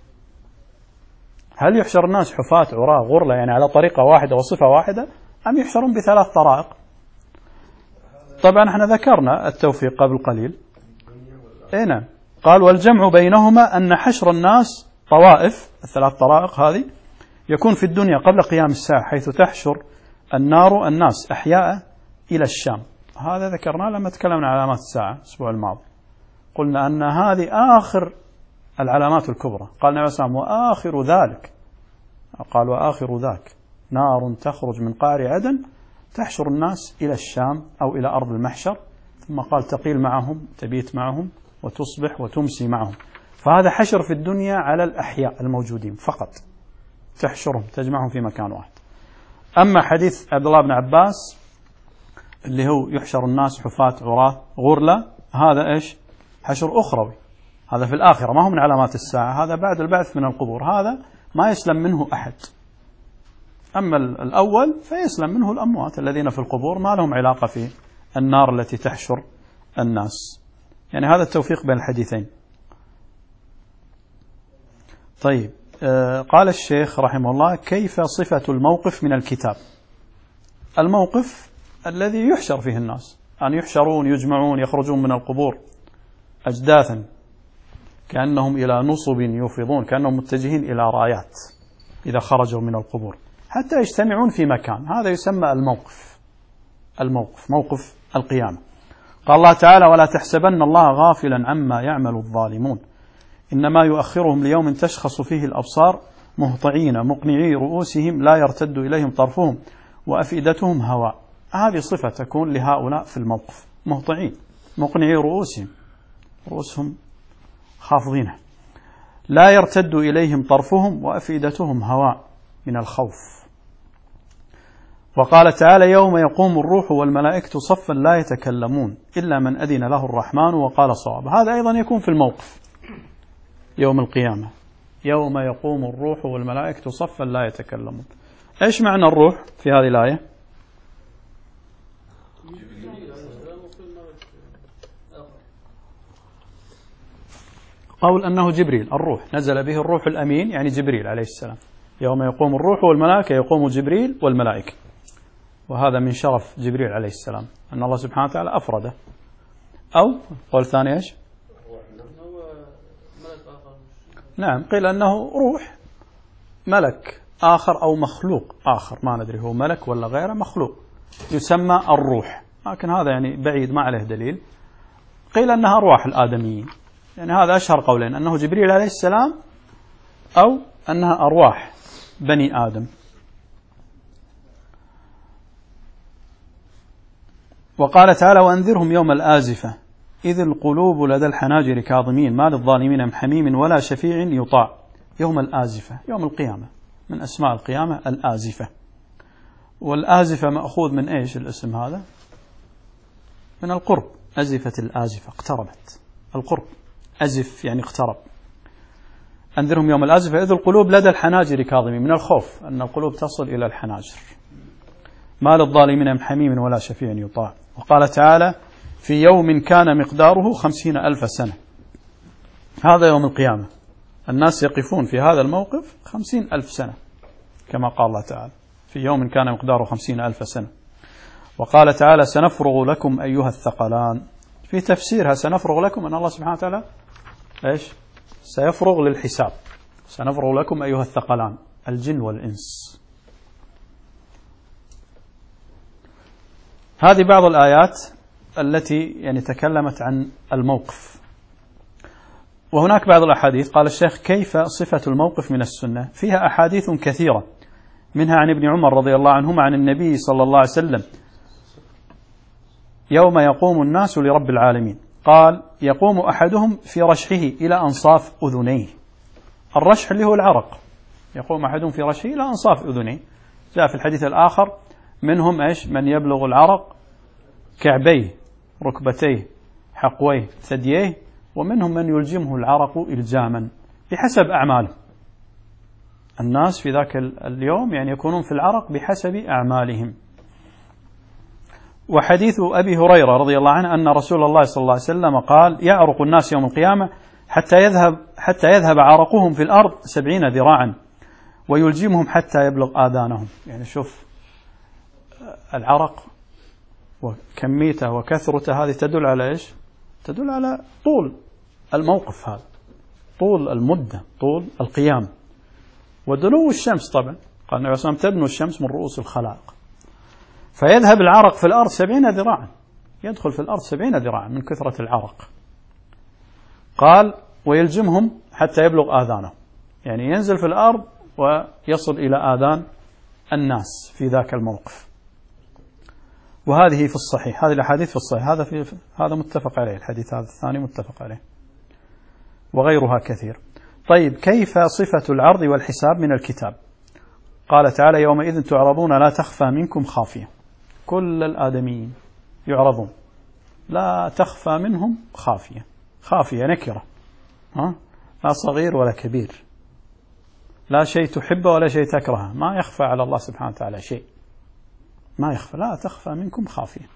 [SPEAKER 1] هل يحشر الناس حفاة عراة غرلا يعني على طريقة واحدة وصفة واحدة، أم يحشرون ب3 طرائق؟ طبعا احنا ذكرنا التوفيق قبل قليل. نعم. قال والجمع بينهما أن حشر الناس طوائف، ال3 طرائق هذه يكون في الدنيا قبل قيام الساعة، حيث تحشر النار الناس أحياء إلى الشام. هذا ذكرناه لما تكلمنا عن علامات الساعة الأسبوع الماضي، قلنا أن هذه آخر العلامات الكبرى. قال النبي صلى الله عليه وسلم وآخر ذلك، قال وآخر ذاك نار تخرج من قعر عدن تحشر الناس إلى الشام أو إلى أرض المحشر، ثم قال تقيل معهم، تبيت معهم، وتصبح وتمسي معهم. فهذا حشر في الدنيا على الأحياء الموجودين فقط، تحشرهم تجمعهم في مكان واحد. أما حديث عبد الله بن عباس اللي هو يحشر الناس حفاة عراة غرلا، هذا إيش؟ حشر أخروي، هذا في الآخرة، ما هو من علامات الساعة، هذا بعد البعث من القبور، هذا ما يسلم منه أحد أما الأول فيسلم منه الأموات الذين في القبور، ما لهم علاقة في النار التي تحشر الناس. يعني هذا التوفيق بين الحديثين. طيب، قال الشيخ رحمه الله: كيف صفة الموقف من الكتاب؟ الموقف الذي يحشر فيه الناس، أن يحشرون يجمعون يخرجون من القبور أجداثا كأنهم إلى نصب يوفضون، كأنهم متجهين إلى رايات إذا خرجوا من القبور، حتى يجتمعون في مكان. هذا يسمى الموقف موقف القيامة. قال الله تعالى: ولا تحسبن الله غافلا عما يعمل الظالمون إنما يؤخرهم ليوم تشخص فيه الأبصار مهطعين مقنعي رؤوسهم لا يرتد إليهم طرفهم وأفئدتهم هواء. هذه صفة تكون لهؤلاء في الموقف، مهطعين مقنعي رؤوسهم خافضينه، لا يرتد إليهم طرفهم وأفئدتهم هواء من الخوف. وقال تعالى: يوم يقوم الروح والملائكة صفا لا يتكلمون إلا من أذن له الرحمن وقال صواب. هذا أيضا يكون في الموقف يوم القيامة، يوم يقوم الروح والملائكة صفا لا يتكلمون. إيش معنى الروح في هذه الآية؟ قول أنه جبريل، الروح نزل به الروح الأمين، يعني جبريل عليه السلام. يوم يقوم الروح والملائكة، يقوم جبريل والملائكة، وهذا من شرف جبريل عليه السلام أن الله سبحانه وتعالى أفرده. أو قول ثاني إيش؟ نعم، قيل أنه روح ملك آخر أو مخلوق آخر، ما ندري هو ملك ولا غيره، مخلوق يسمى الروح، لكن هذا يعني بعيد ما عليه دليل. قيل أنها أرواح الآدميين، يعني هذا أشهر قولين، أنه جبريل عليه السلام أو أنها أرواح بني آدم. وقال تعالى: وأنذرهم يوم الآزفة إذ القلوب لدى الحناجر كاظمين ما للظالمين من حميم ولا شفيع يطاع. يوم الآزفة يوم القيامة، من أسماء القيامة الآزفة. والآزفة مأخوذ من إيش الاسم هذا؟ من القرب، أزفت الآزفة، اقتربت، القرب، أزف يعني اقترب. أنذرهم يوم الآزفة إذ القلوب لدى الحناجر كاظمين، من الخوف أن القلوب تصل إلى الحناجر. ما للظالمين من حميم ولا شفيع يطاع. وقال تعالى: في يوم كان مقداره 50,000 سنة. هذا يوم القيامة، الناس يقفون في هذا الموقف 50,000 سنة كما قال الله تعالى: في يوم كان مقداره 50,000 سنة. وقال تعالى: سنفرغ لكم أيها الثقلان. في تفسيرها سنفرغ لكم أن الله سبحانه وتعالى إيش؟ سيفرغ للحساب. سنفرغ لكم أيها الثقلان، الجن والإنس. هذه بعض الآيات التي يعني تكلمت عن الموقف. وهناك بعض الأحاديث. قال الشيخ: كيف صفة الموقف من السنة؟ فيها أحاديث كثيرة، منها عن ابن عمر رضي الله عنهما عن النبي صلى الله عليه وسلم: يوم يقوم الناس لرب العالمين، قال: يقوم أحدهم في رشحه إلى أنصاف أذنيه. الرشح اللي هو العرق، يقوم أحدهم في رشحه إلى أنصاف أذنيه. جاء في الحديث الآخر: منهم إيش؟ من يبلغ العرق كعبيه ركبتيه حقويه ثدييه، ومنهم من يلجمه العرق إلجاما بحسب أعماله. الناس في ذاك اليوم يعني يكونون في العرق بحسب أعمالهم. وحديث أبي هريرة رضي الله عنه أن رسول الله صلى الله عليه وسلم قال: يعرق الناس يوم القيامة حتى يذهب عرقهم في الأرض 70 ذراعا ويلجمهم حتى يبلغ آذانهم. يعني شوف العرق وكميته وكثرته، هذه تدل على إيش؟ تدل على طول الموقف هذا، طول المدة، طول القيام. ودنو الشمس طبعا، قال النبي صلى الله عليه وسلم: تدنو الشمس من رؤوس الخلائق. فيذهب العرق في الأرض 70 ذراعا، يدخل في الأرض 70 ذراعا من كثرة العرق. قال: ويلجمهم حتى يبلغ آذانهم، يعني ينزل في الأرض ويصل إلى آذان الناس في ذاك الموقف. وهذه في الصحيح، هذه الأحاديث في الصحيح، هذا متفق عليه، الحديث هذا الثاني متفق عليه، وغيرها كثير. طيب، كيف صفة العرض والحساب من الكتاب؟ قال تعالى: يومئذ تعرضون لا تخفى منكم خافية. كل الآدميين يعرضون، لا تخفى منهم خافية. خافية نكرة، لا صغير ولا كبير، لا شيء تحبه ولا شيء تكرهه، ما يخفى على الله سبحانه وتعالى شيء، ما يخفى، لا تخفى منكم خافية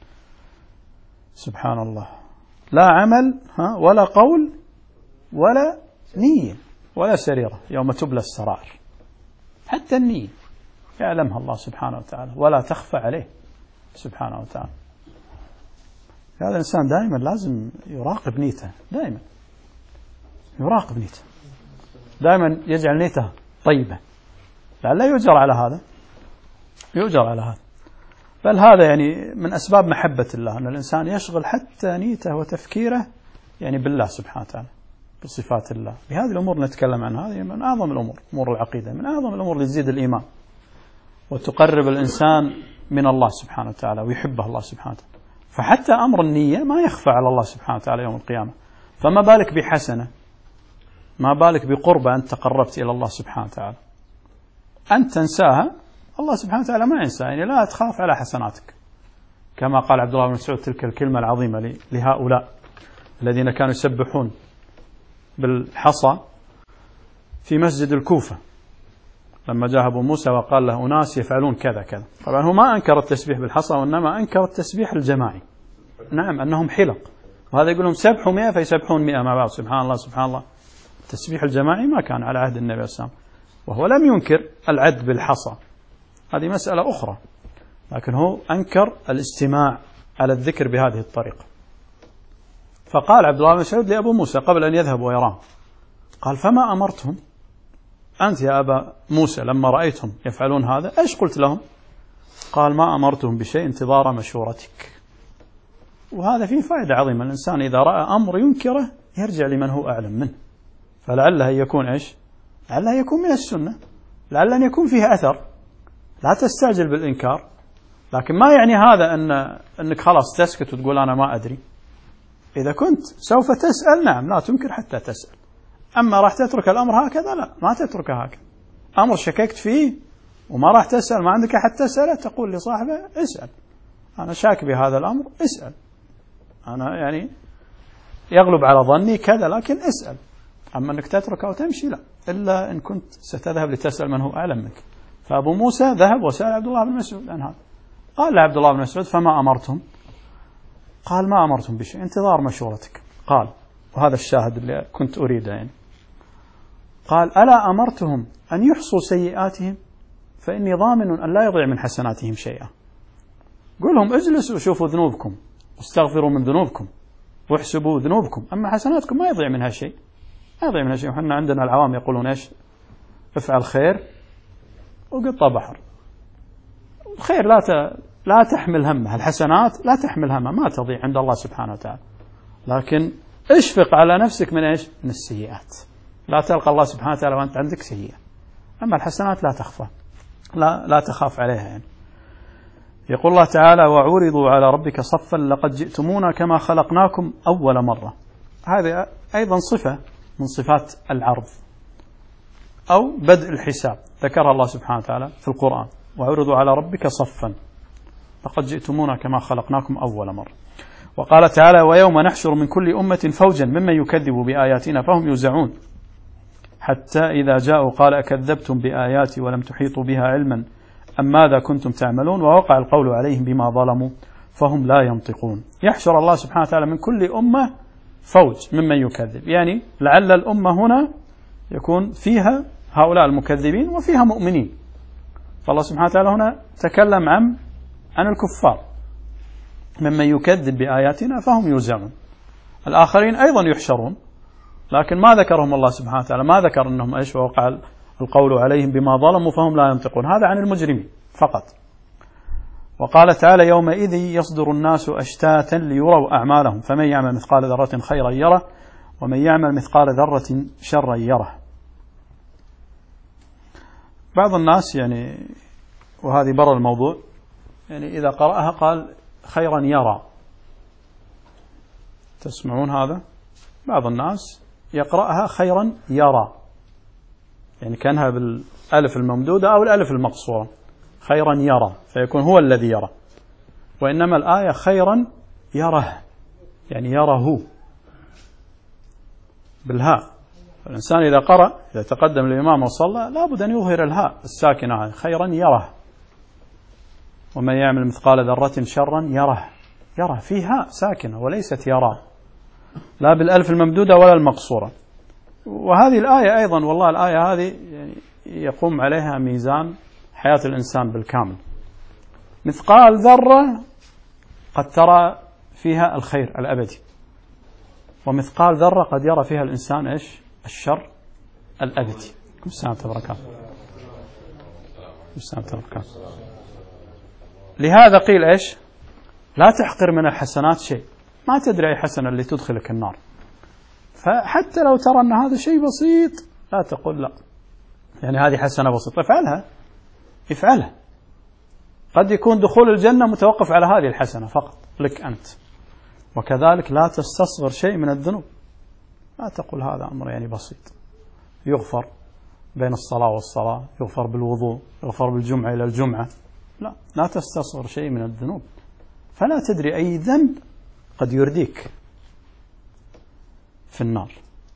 [SPEAKER 1] سبحان الله. لا عمل ولا قول ولا نية ولا سريرة يوم تبلى السرائر، حتى النية يعلمها الله سبحانه وتعالى ولا تخفى عليه سبحانه وتعالى. هذا الإنسان دائما لازم يراقب نيته، دائما يراقب نيته، دائما يجعل نيته طيبة، لعل يؤجر على هذا، يؤجر على هذا. بل هذا يعني من أسباب محبة الله، أن الإنسان يشغل حتى نيته وتفكيره يعني بالله سبحانه وتعالى، بصفات الله. بهذه الأمور نتكلم عنها، هذه من أعظم الأمور، أمور العقيدة من أعظم الأمور اللي تزيد الإيمان وتقرب الإنسان من الله سبحانه وتعالى ويحبه الله سبحانه وتعالى. فحتى أمر النية ما يخفى على الله سبحانه وتعالى يوم القيامة، فما بالك بحسنة، ما بالك بقربة أنت تقربت إلى الله سبحانه وتعالى، أنت تنساها الله سبحانه وتعالى ما ينسى، يعني لا تخاف على حسناتك، كما قال عبد الله بن مسعود تلك الكلمة العظيمة لهؤلاء الذين كانوا يسبحون بالحصى في مسجد الكوفة، لما جاء أبو موسى وقال له أناس يفعلون كذا كذا. طبعا هو ما أنكر التسبيح بالحصى، وإنما أنكر التسبيح الجماعي، نعم أنهم حلق، وهذا يقول لهم سبحوا 100 فيسبحون 100 مع بعض، سبحان الله سبحان الله. التسبيح الجماعي ما كان على عهد النبي صلى الله عليه وسلم، وهو لم ينكر العد بالحصى، هذه مسألة أخرى، لكن هو أنكر الاستماع على الذكر بهذه الطريقة. فقال عبد الله بن مسعود لأبو موسى قبل أن يذهب ويراه، قال فما أمرتهم أنت يا أبا موسى لما رأيتهم يفعلون هذا إيش قلت لهم؟ قال ما أمرتهم بشيء انتظار مشورتك. وهذا فيه فائدة عظيمة، الإنسان إذا رأى أمر ينكره يرجع لمن هو أعلم منه، فلعله يكون إيش؟ لعله يكون من السنة، لعله أن يكون فيه أثر. لا تستعجل بالإنكار، لكن ما يعني هذا أنك خلاص تسكت وتقول أنا ما أدري. إذا كنت سوف تسأل نعم لا تنكر حتى تسأل، أما راح تترك الأمر هكذا لا، ما تتركه هكذا. أمر شككت فيه وما راح تسأل، ما عندك أحد تسأله، تقول لصاحبه اسأل، أنا شاك بهذا الأمر اسأل، أنا يعني يغلب على ظني كذا لكن اسأل. أما أنك تتركه وتمشي لا، إلا إن كنت ستذهب لتسأل من هو أعلم منك. فأبو موسى ذهب وسأل عبد الله بن مسعود عن هذا، قال لعبد الله بن مسعود فما أمرتهم؟ قال ما أمرتهم بشيء انتظار مشورتك. قال وهذا الشاهد اللي كنت أريده يعني، قال ألا أمرتهم أن يحصوا سيئاتهم فإني ضامن أن لا يضيع من حسناتهم شيئا. قل لهم اجلسوا وشوفوا ذنوبكم واستغفروا من ذنوبكم واحسبوا ذنوبكم، أما حسناتكم ما يضيع منها شيء، ما يضيع منها شيء. وحنا عندنا العوام يقولون إيش؟ افعل خير وقطع بحر. الخير لا تحمل همه، الحسنات لا تحمل همه، ما تضيع عند الله سبحانه وتعالى، لكن اشفق على نفسك من إيش؟ من السيئات، لا تلقى الله سبحانه وتعالى وأنت عندك سيئة. أما الحسنات لا تخفى، لا تخاف عليها يعني. يقول الله تعالى وعرضوا على ربك صفا لقد جئتمونا كما خلقناكم أول مرة. هذا أيضا صفة من صفات العرض أو بدء الحساب، ذكرها الله سبحانه وتعالى في القرآن، وعرضوا على ربك صفا لقد جئتمونا كما خلقناكم أول مرة. وقال تعالى ويوم نحشر من كل أمة فوجا ممن يكذب بآياتنا فهم يوزعون حتى إذا جاءوا قال أكذبتم بآياتي ولم تحيطوا بها علما أم ماذا كنتم تعملون ووقع القول عليهم بما ظلموا فهم لا ينطقون. يحشر الله سبحانه وتعالى من كل أمة فوج ممن يكذب، يعني لعل الأمة هنا يكون فيها هؤلاء المكذبين وفيها مؤمنين، فالله سبحانه وتعالى هنا تكلم عن الكفار ممن يكذب بآياتنا فهم يوزعون. الآخرين أيضا يحشرون، لكن ما ذكرهم الله سبحانه وتعالى، ما ذكر أنهم إيش ووقع القول عليهم بما ظلموا فهم لا ينطقون، هذا عن المجرمين فقط. وقال تعالى يومئذ يصدر الناس أشتاتا ليروا أعمالهم فمن يعمل مثقال ذرة خيرا يره ومن يعمل مثقال ذرة شرا يره. بعض الناس يعني، وهذه برا الموضوع، يعني إذا قرأها قال خيرا يرى، تسمعون هذا؟ بعض الناس يقرأها خيرا يرى، يعني كانها بالألف الممدودة أو الألف المقصورة، خيرا يرى فيكون هو الذي يرى، وإنما الآية خيرا يره، يعني يره بالهاء، فالإنسان إذا قرأ، إذا تقدم الإمام وصلى، لابد أن يظهر الهاء الساكنة خيرا يره، ومن يعمل مثقال ذرة شرا يره. يره فيها ساكنة وليست يراه، لا بالألف الممدودة ولا المقصورة. وهذه الآية أيضا، والله الآية هذه يعني يقوم عليها ميزان حياة الإنسان بالكامل. مثقال ذرة قد ترى فيها الخير الأبدي، ومثقال ذرة قد يرى فيها الإنسان إيش؟ الشر الأبدي. لهذا قيل إيش؟ لا تحقر من الحسنات شيء، ما تدري أي حسنة اللي تدخلك النار، فحتى لو ترى أن هذا شيء بسيط لا تقول لا، يعني هذه حسنة بسيطة، افعلها. قد يكون دخول الجنة متوقف على هذه الحسنة فقط لك أنت. وكذلك لا تستصغر شيء من الذنوب، لا تقول هذا أمر يعني بسيط، يغفر بين الصلاة والصلاة، يغفر بالوضوء، يغفر بالجمعة إلى الجمعة. لا تستصغر شيء من الذنوب، فلا تدري أي ذنب قد يرديك في النار.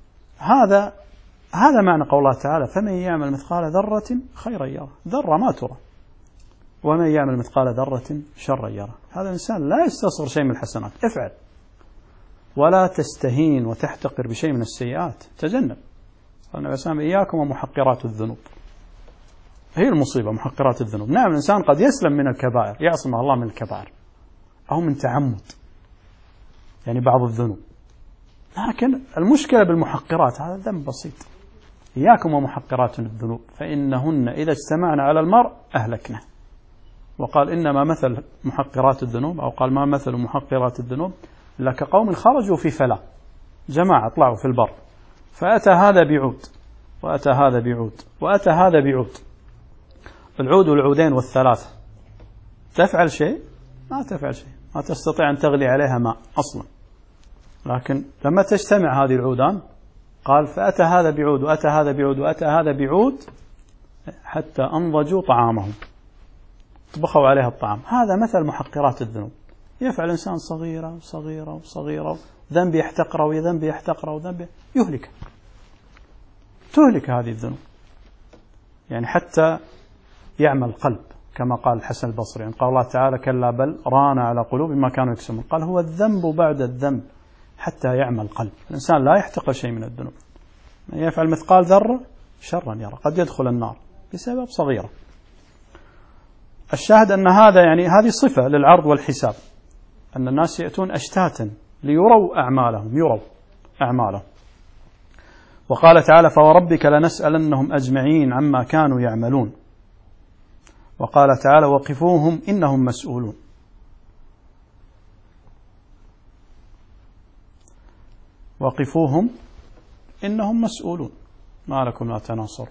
[SPEAKER 1] هذا معنى قوله تعالى: فمن يعمل مثقال ذرة خيرا يره. ذرة ما ترى. ومن يعمل مثقال ذرة شرا يره. هذا الإنسان لا يستصغر شيء من الحسنات، افعل، ولا تستهين وتحتقر بشيء من السيئات، تجنب. قال النبي صلى الله عليه وسلم: إياكم ومحقرات الذنوب. هي المصيبة محقرات الذنوب. نعم الإنسان قد يسلم من الكبائر، يعصم الله من الكبائر أو من تعمد، يعني بعض الذنوب، لكن المشكلة بالمحقرات، هذا ذنب بسيط. إياكم ومحقرات الذنوب فإنهن إذا اجتمعنا على المرء أهلكنا. وقال: إنما مثل محقرات الذنوب، أو قال: ما مثل محقرات الذنوب إلا كقوم خرجوا في فلاة، جماعة طلعوا في البر، فأتى هذا بعود وأتى هذا بعود وأتى هذا بعود، العود والعودين والثلاثة، تفعل شيء؟ ما تفعل شيء، ما تستطيع أن تغلي عليها ماء أصلا. لكن لما تجتمع هذه العودان، قال: فأتى هذا بعود وأتى هذا بعود وأتى هذا بعود حتى أنضجوا طعامهم، طبخوا عليها الطعام. هذا مثل محقرات الذنوب. يفعل الإنسان صغيرة وصغيرة وصغيرة، ذنب يحتقره وذنب يحتقره وذنب يهلك، تهلك هذه الذنوب، يعني حتى يعمى القلب، كما قال الحسن البصري. يعني قال الله تعالى: كلا بل ران على قلوب ما كانوا يكسبون. قال: هو الذنب بعد الذنب حتى يعمى القلب. الإنسان لا يحتقر شيء من الذنوب، يفعل مثقال ذرة شرا يرى، قد يدخل النار بسبب صغيرة. الشاهد أن هذا يعني هذه صفة للعرض والحساب، أن الناس يأتون أشتاتا ليروا أعمالهم. وقال تعالى: فوربك لنسألنهم أجمعين عما كانوا يعملون. وقال تعالى: وقفوهم إنهم مسؤولون. وقفوهم إنهم مسؤولون، ما لكم لا تناصرون.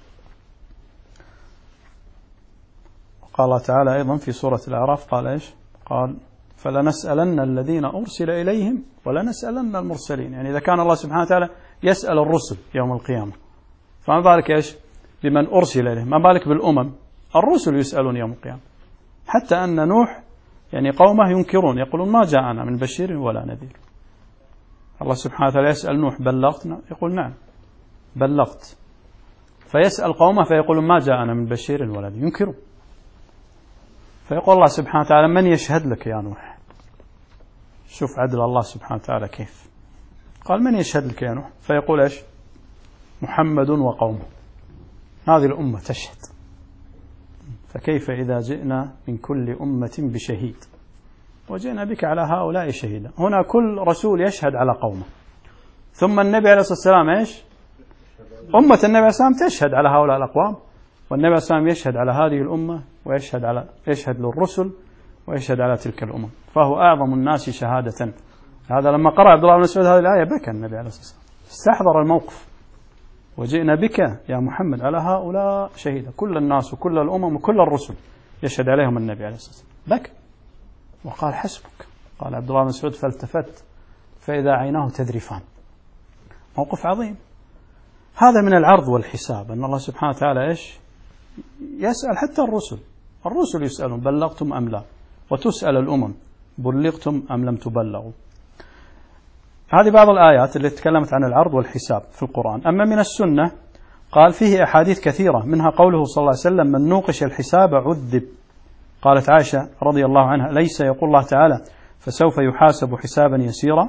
[SPEAKER 1] وقال الله تعالى أيضا في سورة الأعراف، قال إيش؟ قال: فلنسألن الذين أرسل إليهم ولنسألن المرسلين. يعني إذا كان الله سبحانه وتعالى يسأل الرسل يوم القيامة، فما بالك إيش بمن أرسل إليهم؟ ما بالك بالأمم؟ الرسل يسألون يوم القيامة. حتى أن نوح يعني قومه ينكرون، يقولون: ما جاءنا من بشير ولا نذير. الله سبحانه وتعالى يسأل نوح: بلغتنا؟ يقول: نعم بلغت. فيسأل قومه فيقولون: ما جاءنا من بشير ولا نذير، ينكرون. فيقول الله سبحانه وتعالى: من يشهد لك يا نوح؟ شوف عدل الله سبحانه وتعالى كيف. قال: من يشهد لك يا نوح؟ فيقول إيش؟ محمد وقومه، هذه الأمة تشهد. فكيف إذا جئنا من كل أمة بشهيد وجئنا بك على هؤلاء شهيدا. هنا كل رسول يشهد على قومه، ثم النبي عليه الصلاة والسلام إيش؟ أمة النبي عليه الصلاة والسلام تشهد على هؤلاء الأقوام، والنبي عليه الصلاة والسلام يشهد على هذه الأمة، يشهد للرسل ويشهد على تلك الأمم، فهو أعظم الناس شهادة. هذا لما قرأ عبد الله بن مسعود هذه الآية بكى النبي عليه الصلاة والسلام، استحضر الموقف. وجئنا بك يا محمد على هؤلاء شهيدا، كل الناس وكل الأمم وكل الرسل يشهد عليهم النبي عليه الصلاة والسلام. بكى وقال: حسبك. قال عبد الله بن مسعود: فالتفت فإذا عيناه تذرفان. موقف عظيم. هذا من العرض والحساب، أن الله سبحانه وتعالى إيش؟ يسأل حتى الرسل يسألون: بلغتم أم لا؟ وتسأل الأمم: بلغتم أم لم تبلغوا؟ هذه بعض الآيات اللي تكلمت عن العرض والحساب في القرآن. أما من السنة قال فيه أحاديث كثيرة، منها قوله صلى الله عليه وسلم: من نوقش الحساب عذب. قالت عائشة رضي الله عنها: ليس يقول الله تعالى فسوف يحاسب حسابا يسيرا؟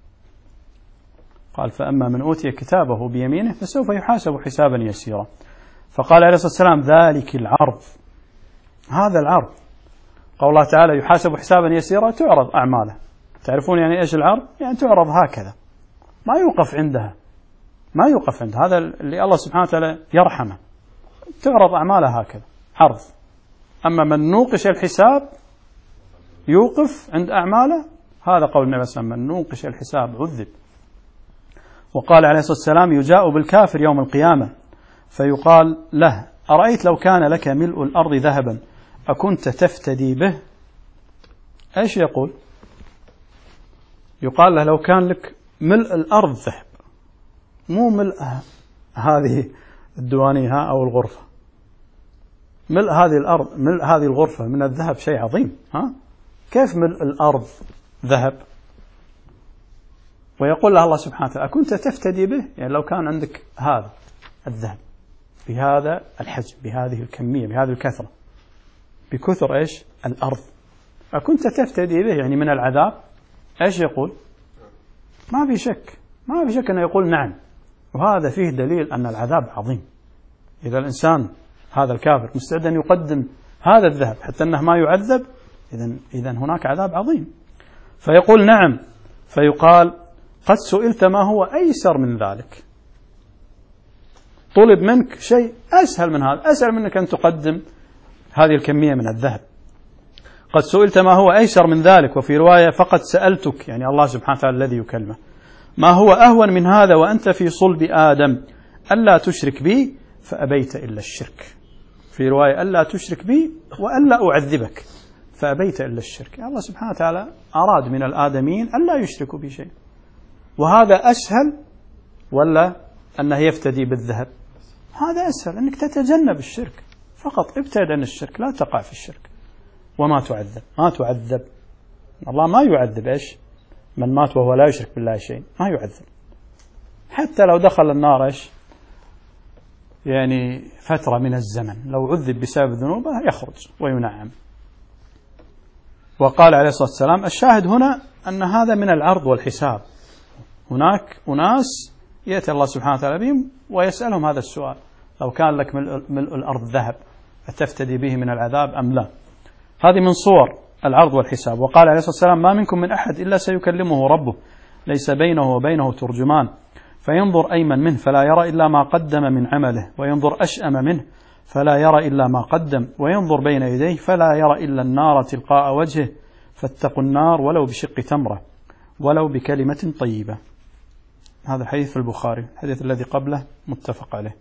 [SPEAKER 1] قال: فأما من أوتي كتابه بيمينه فسوف يحاسب حسابا يسيرا. فقال عليه الصلاة والسلام: ذلك العرض، هذا العرض. قول الله تعالى يحاسب حسابا يسيرا، تعرض أعماله. تعرفون يعني إيش العرض؟ يعني تعرض هكذا، ما يوقف عندها، ما يوقف عندها. هذا اللي الله سبحانه وتعالى يرحمه، تعرض أعماله هكذا عرض. أما من نوقش الحساب يوقف عند أعماله، هذا قول النبي صلى الله عليه وسلم: من نوقش الحساب عذب. وقال عليه الصلاة والسلام: يجاء بالكافر يوم القيامة فيقال له: أرأيت لو كان لك ملء الأرض ذهبا أكنت تفتدي به؟ إيش يقول؟ يقال له: لو كان لك ملء الأرض ذهب، مو ملء هذه الديوانية أو الغرفة، ملء هذه الأرض، ملء هذه الغرفة من الذهب شيء عظيم، كيف ملء الأرض ذهب؟ ويقول له الله سبحانه وتعالى: أكنت تفتدي به؟ يعني لو كان عندك هذا الذهب بهذا الحجم، بهذه الكمية، بهذه الكثرة، بكثر إيش؟ الأرض، أكنت تفتدي به يعني من العذاب؟ إيش يقول؟ ما في شك، ما في شك أنه يقول نعم. وهذا فيه دليل أن العذاب عظيم. إذا الإنسان هذا الكافر مستعد أن يقدم هذا الذهب حتى أنه ما يعذب، إذن هناك عذاب عظيم. فيقول نعم، فيقال: قد سئلت ما هو أيسر من ذلك، طلب منك شيء أسهل من هذا، أسهل منك أن تقدم هذه الكمية من الذهب. قد سئلت ما هو أيسر من ذلك. وفي رواية: فقد سألتك، يعني الله سبحانه وتعالى الذي يكلمه، ما هو أهون من هذا وأنت في صلب آدم، ألا تشرك بي فأبيت إلا الشرك. في رواية: ألا تشرك بي وألا أعذبك فأبيت إلا الشرك. الله سبحانه وتعالى أراد من الآدمين ألا يشركوا بشيء، وهذا أسهل ولا أنه يفتدي بالذهب؟ هذا أسهل، أنك تتجنب الشرك فقط، ابتعد عن الشرك، لا تقع في الشرك، وما تعذب، ما تعذب. الله ما يعذب إيش؟ من مات وهو لا يشرك بالله شيء ما يعذب، حتى لو دخل النار إيش؟ يعني فترة من الزمن، لو عذب بسبب ذنوبه يخرج وينعم. وقال عليه الصلاة والسلام: الشاهد هنا أن هذا من العرض والحساب. هناك أناس يأتي الله سبحانه وتعالى بهم ويسألهم هذا السؤال: لو كان لك ملء الأرض ذهب أتفتدي به من العذاب أم لا؟ هذه من صور العرض والحساب. وقال عليه الصلاة والسلام: ما منكم من أحد إلا سيكلمه ربه ليس بينه وبينه ترجمان، فينظر أيمن منه فلا يرى إلا ما قدم من عمله، وينظر أشأم منه فلا يرى إلا ما قدم، وينظر بين يديه فلا يرى إلا النار تلقاء وجهه، فاتقوا النار ولو بشق تمرة ولو بكلمة طيبة. هذا حديث في البخاري، الحديث الذي قبله متفق عليه.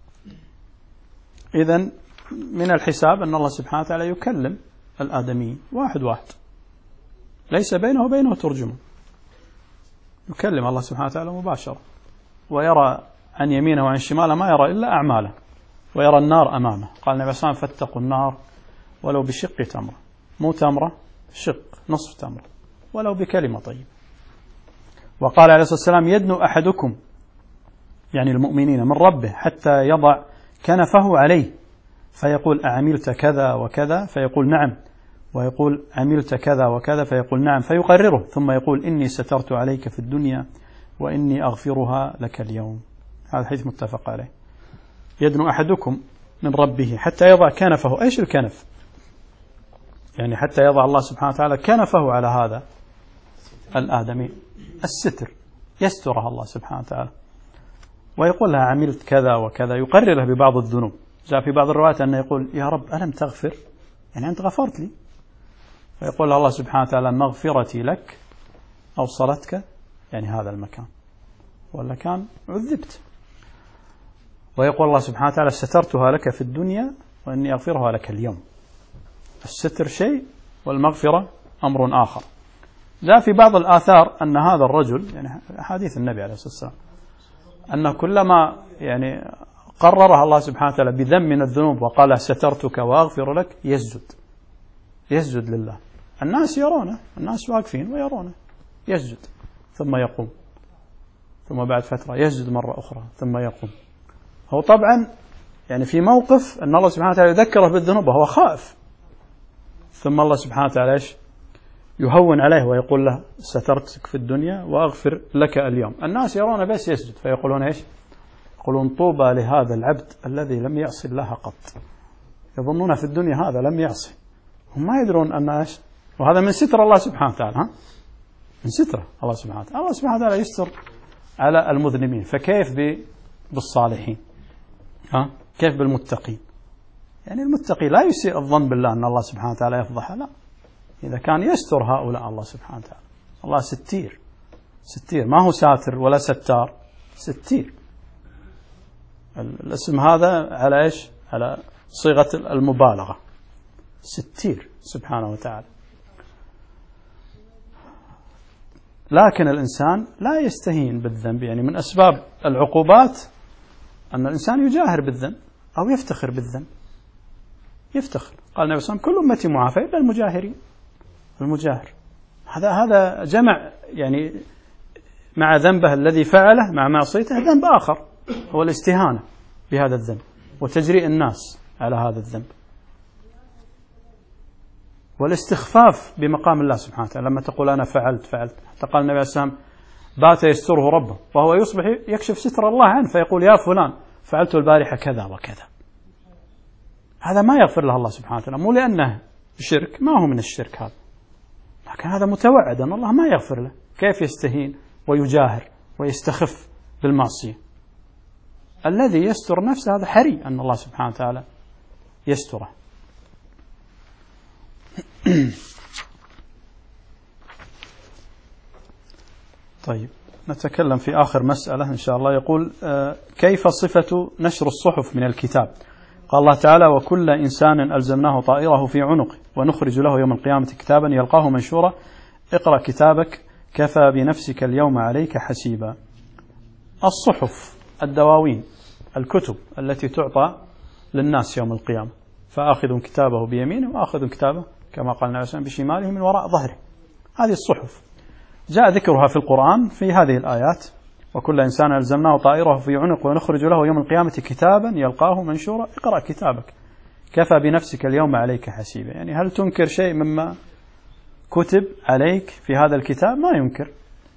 [SPEAKER 1] إذن من الحساب أن الله سبحانه وتعالى يكلم الآدمي واحد واحد، ليس بينه وبينه ترجمة، يكلم الله سبحانه وتعالى مباشرة، ويرى عن يمينه وعن شماله ما يرى إلا أعماله، ويرى النار أمامه. قال النبي صلى الله عليه وسلم: فاتقوا النار ولو بشق تمرة، مو تمرة، شق، نصف تمرة، ولو بكلمة طيبة. وقال عليه الصلاة والسلام: يدنو أحدكم، يعني المؤمنين، من ربه حتى يضع كنفه عليه فيقول: أعملت كذا وكذا؟ فيقول: نعم. ويقول: عملت كذا وكذا؟ فيقول: نعم. فيقرره ثم يقول: إني سترت عليك في الدنيا وإني أغفرها لك اليوم. هذا الحديث متفق عليه. يدنو أحدكم من ربه حتى يضع كنفه. إيش الكنف؟ يعني حتى يضع الله سبحانه وتعالى كنفه على هذا الآدمي، الستر، يسترها الله سبحانه وتعالى، ويقول لها: عملت كذا وكذا، يقرره ببعض الذنوب. جاء في بعض الروايات أنه يقول: يا رب ألم تغفر؟ يعني أنت غفرت لي. فيقول الله سبحانه وتعالى: مغفرتي لك أوصلتك يعني هذا المكان، ولا كان عذبت. ويقول الله سبحانه وتعالى: سترتها لك في الدنيا وإني أغفرها لك اليوم. الستر شيء والمغفرة أمر آخر. جاء في بعض الآثار أن هذا الرجل، يعني حديث النبي عليه الصلاة والسلام، أنه كلما يعني قررها الله سبحانه وتعالى بذنب من الذنوب وقال: سترتك وأغفر لك، يسجد لله. الناس يرونه، الناس واقفين ويرونه، يسجد ثم يقوم ثم بعد فترة يسجد مرة أخرى ثم يقوم. هو طبعا يعني في موقف أن الله سبحانه وتعالى يذكره بالذنوب وهو خائف، ثم الله سبحانه وتعالى يهون عليه ويقول له سترتك في الدنيا وأغفر لك اليوم. الناس يرون بس يسجد فيقولون إيش؟ يقولون طوبى لهذا العبد الذي لم يعصي الله قط. يظنون في الدنيا هذا لم يعصي، هم ما يدرون أن إيش، وهذا من ستر الله سبحانه وتعالى، من ستر الله سبحانه وتعالى. الله سبحانه وتعالى يستر على المذنبين، فكيف بالصالحين؟ كيف بالمتقين؟ يعني المتقي لا يسيء الظن بالله أن الله سبحانه وتعالى يفضحه، لا، إذا كان يستر هؤلاء الله سبحانه وتعالى. الله ستير، ستير، ما هو ساتر ولا ستار، ستير. الاسم هذا على إيش؟ على صيغة المبالغة، ستير سبحانه وتعالى. لكن الإنسان لا يستهين بالذنب، يعني من أسباب العقوبات أن الإنسان يجاهر بالذنب أو يفتخر بالذنب، يفتخر. قال النبي صلى الله عليه وسلم كل أمتي معافى إلا المجاهرين. المجاهر هذا جمع يعني مع ذنبه الذي فعله مع معصيته ذنب آخر، هو الاستهانة بهذا الذنب وتجريء الناس على هذا الذنب والاستخفاف بمقام الله سبحانه وتعالى. لما تقول أنا فعلت حتى قال النبي عليه السلام بات يستره ربه وهو يصبح يكشف ستر الله عنه فيقول يا فلان فعلت البارحة كذا وكذا. هذا ما يغفر له الله سبحانه وتعالى، مو لأنه شرك، ما هو من الشرك هذا، لكن هذا متوعد أن الله ما يغفر له. كيف يستهين ويجاهر ويستخف بالمعصية؟ الذي يستر نفسه هذا حري أن الله سبحانه وتعالى يستره. طيب نتكلم في آخر مسألة إن شاء الله. يقول كيف صفة نشر الصحف من الكتاب؟ قال الله تعالى وكل إنسان ألزمناه طائره في عنقه ونخرج له يوم القيامة كتابا يلقاه منشورا اقرأ كتابك كفى بنفسك اليوم عليك حسيبا. الصحف، الدواوين، الكتب التي تعطى للناس يوم القيامة، فآخذ كتابه بيمينه وآخذ كتابه كما قال النبي صلى الله عليه وسلم بشماله من وراء ظهره. هذه الصحف جاء ذكرها في القرآن في هذه الآيات وكل إنسان ألزمناه طائره في عنقه ونخرج له يوم القيامة كتابا يلقاه منشورا اقرأ كتابك كفى بنفسك اليوم عليك حسيبا. يعني هل تنكر شيء مما كتب عليك في هذا الكتاب؟ ما ينكر.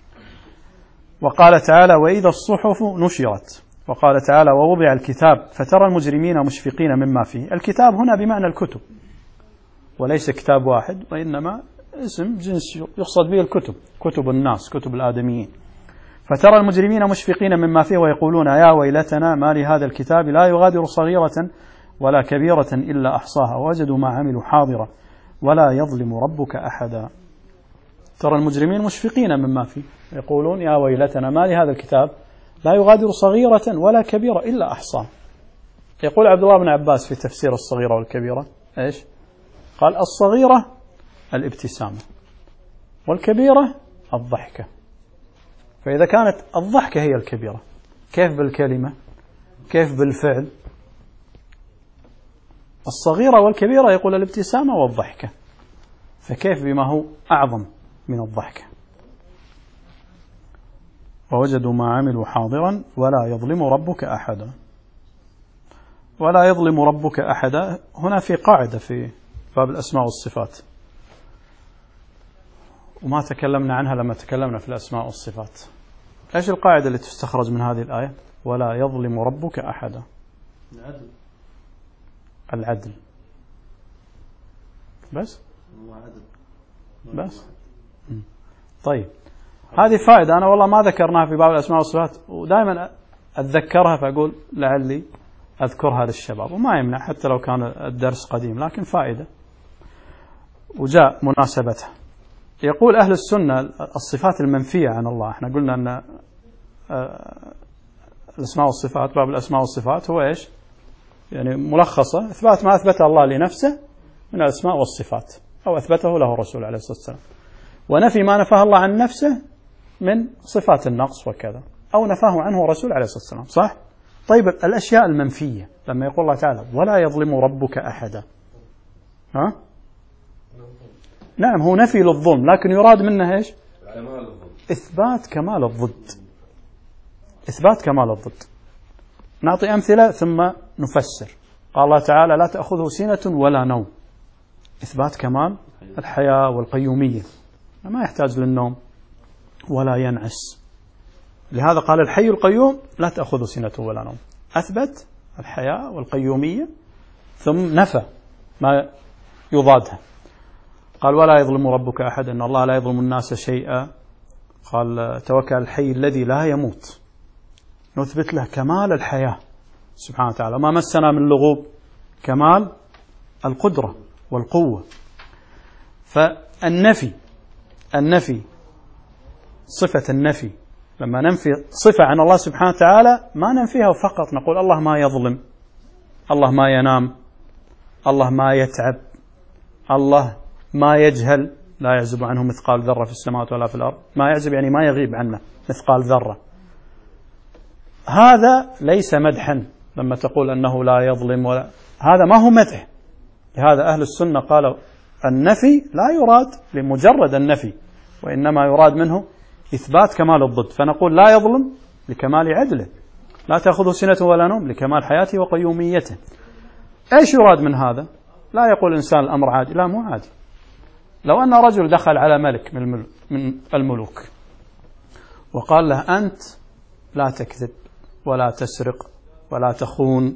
[SPEAKER 1] وقال تعالى وإذا الصحف نشرت. وقال تعالى ووضع الكتاب فترى المجرمين مشفقين مما فيه. الكتاب هنا بمعنى الكتب وليس كتاب واحد، وإنما اسم جنس يقصد به الكتب، كتب الناس، كتب الآدميين. فترى المجرمين مشفقين مما فيه ويقولون يا ويلتنا ما لهذا الكتاب لا يغادر صغيرة ولا كبيرة إلا أحصاها ووجدوا ما عملوا حاضرا ولا يظلم ربك أحدا. ترى المجرمين مشفقين مما فيه يقولون يا ويلتنا ما لهذا الكتاب لا يغادر صغيرة ولا كبيرة إلا أحصاها. يقول عبد الله بن عباس في تفسير الصغيرة والكبيرة إيش؟ قال الصغيرة الابتسامة والكبيرة الضحكة. فإذا كانت الضحكة هي الكبيرة كيف بالكلمة؟ كيف بالفعل؟ الصغيرة والكبيرة يقول الابتسامة والضحكة، فكيف بما هو أعظم من الضحكة؟ ووجدوا ما عملوا حاضرا ولا يظلم ربك أحدا. ولا يظلم ربك أحدا هنا في قاعدة في باب الأسماء والصفات وما تكلمنا عنها لما تكلمنا في الأسماء والصفات. إيش القاعدة اللي تستخرج من هذه الآية؟ ولا يظلم ربك أحدا. العدل بس. طيب هذه فائدة أنا والله ما ذكرناها في باب الأسماء والصفات ودائما أتذكرها فأقول لعلي أذكرها للشباب وما يمنع حتى لو كان الدرس قديم، لكن فائدة وجاء مناسبتها. يقول أهل السنة الصفات المنفية عن الله، احنا قلنا أن الأسماء والصفات باب الأسماء والصفات هو إيش؟ يعني ملخصة إثبات ما أثبته الله لنفسه من الأسماء والصفات أو أثبته له الرسول عليه الصلاة والسلام، ونفي ما نفاه الله عن نفسه من صفات النقص وكذا أو نفاه عنه الرسول عليه الصلاة والسلام، صح؟ طيب الأشياء المنفية لما يقول الله تعالى ولا يظلم ربك أحدا، ها؟ نعم هو نفي للظلم لكن يراد منه إيش؟ إثبات كمال الضد. إثبات كمال الضد. نعطي أمثلة ثم نفسر. قال الله تعالى لا تأخذه سنة ولا نوم، إثبات كمال الحياة والقيومية، ما يحتاج للنوم ولا ينعس. لهذا قال الحي القيوم لا تأخذه سنة ولا نوم، أثبت الحياة والقيومية ثم نفى ما يضادها. قال ولا يظلم ربك أحد، أن الله لا يظلم الناس شيئا. قال توكل الحي الذي لا يموت، نثبت له كمال الحياة سبحانه وتعالى، ما مسنا من لغوب، كمال القدرة والقوة. فالنفي صفة النفي، لما ننفي صفة عن الله سبحانه وتعالى ما ننفيها فقط نقول الله ما يظلم، الله ما ينام، الله ما يتعب، الله ما يجهل، لا يعزب عنه مثقال ذرة في السماوات ولا في الأرض. ما يعزب يعني ما يغيب عنه مثقال ذرة. هذا ليس مدحا لما تقول أنه لا يظلم، ولا هذا ما هو مدح. لهذا أهل السنة قالوا النفي لا يراد لمجرد النفي، وإنما يراد منه إثبات كمال الضد. فنقول لا يظلم لكمال عدله، لا تأخذه سنة ولا نوم لكمال حياته وقيوميته. إيش يراد من هذا؟ لا يقول إنسان الأمر عادي، لا مو عادي. لو أن رجل دخل على ملك من الملوك وقال له أنت لا تكذب ولا تسرق ولا تخون،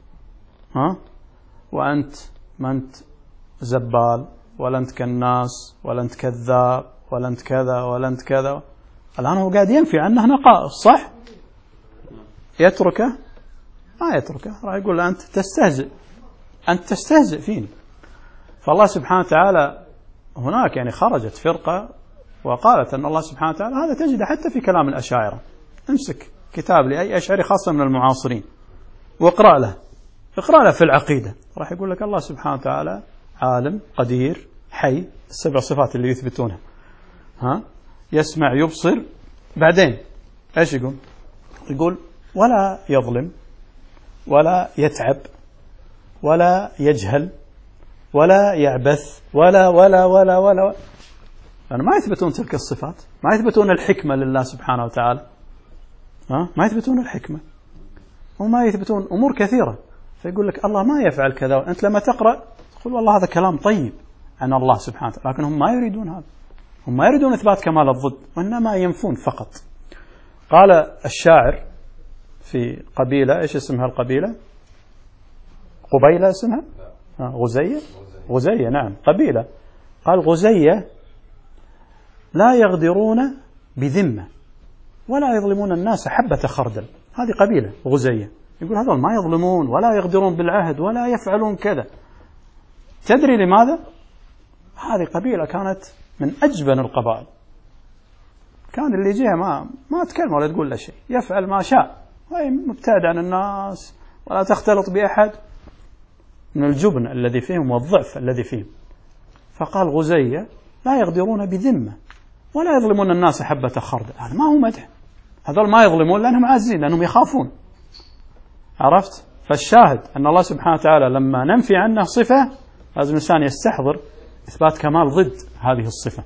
[SPEAKER 1] وأنت ما أنت زبال ولا أنت كناس ولا أنت كذاب ولا أنت كذا ولا أنت كذا، الآن هو قاعد ينفي عنه نقائص، صح؟ يتركه؟ ما يتركه، راح يقول له أنت تستهزئ فيني. فالله سبحانه وتعالى هناك يعني خرجت فرقة وقالت أن الله سبحانه وتعالى، هذا تجده حتى في كلام الأشاعرة. امسك كتاب لأي أشعري خاصة من المعاصرين واقرأ له في العقيدة، راح يقول لك الله سبحانه وتعالى عالم قدير حي، السبع صفات اللي يثبتونها، يسمع يبصر. بعدين ايش يقول ولا يظلم ولا يتعب ولا يجهل ولا يعبث ولا ولا ولا ولا يعني ما يثبتون تلك الصفات، ما يثبتون الحكمة لله سبحانه وتعالى، ما يثبتون الحكمة، وما يثبتون أمور كثيرة. فيقول لك الله ما يفعل كذا، أنت لما تقرأ تقول والله هذا كلام طيب عن الله سبحانه وتعالى، لكن هم ما يريدون هذا، هم ما يريدون إثبات كمال الضد، وإنما ينفون فقط. قال الشاعر في قبيلة، إيش اسمها القبيلة؟ قبيلة اسمها؟ غزية، نعم قبيلة. قال غزية لا يغدرون بذمة ولا يظلمون الناس حبة خردل. هذه قبيلة غزية، يقول هذول ما يظلمون ولا يغدرون بالعهد ولا يفعلون كذا. تدري لماذا؟ هذه قبيلة كانت من أجبن القبائل، كان اللي يجيها ما تكلم ولا تقول له شيء، يفعل ما شاء، وهي مبتعد عن الناس ولا تختلط بأحد، من الجبن الذي فيهم والضعف الذي فيهم. فقال غزية لا يغدرون بذمة ولا يظلمون الناس حبة خردل. هذا ما هو مدح، هذول ما يظلمون لأنهم عازين، لأنهم يخافون. عرفت؟ فالشاهد أن الله سبحانه وتعالى لما ننفي عنه صفة لازم الإنسان يستحضر إثبات كمال ضد هذه الصفة.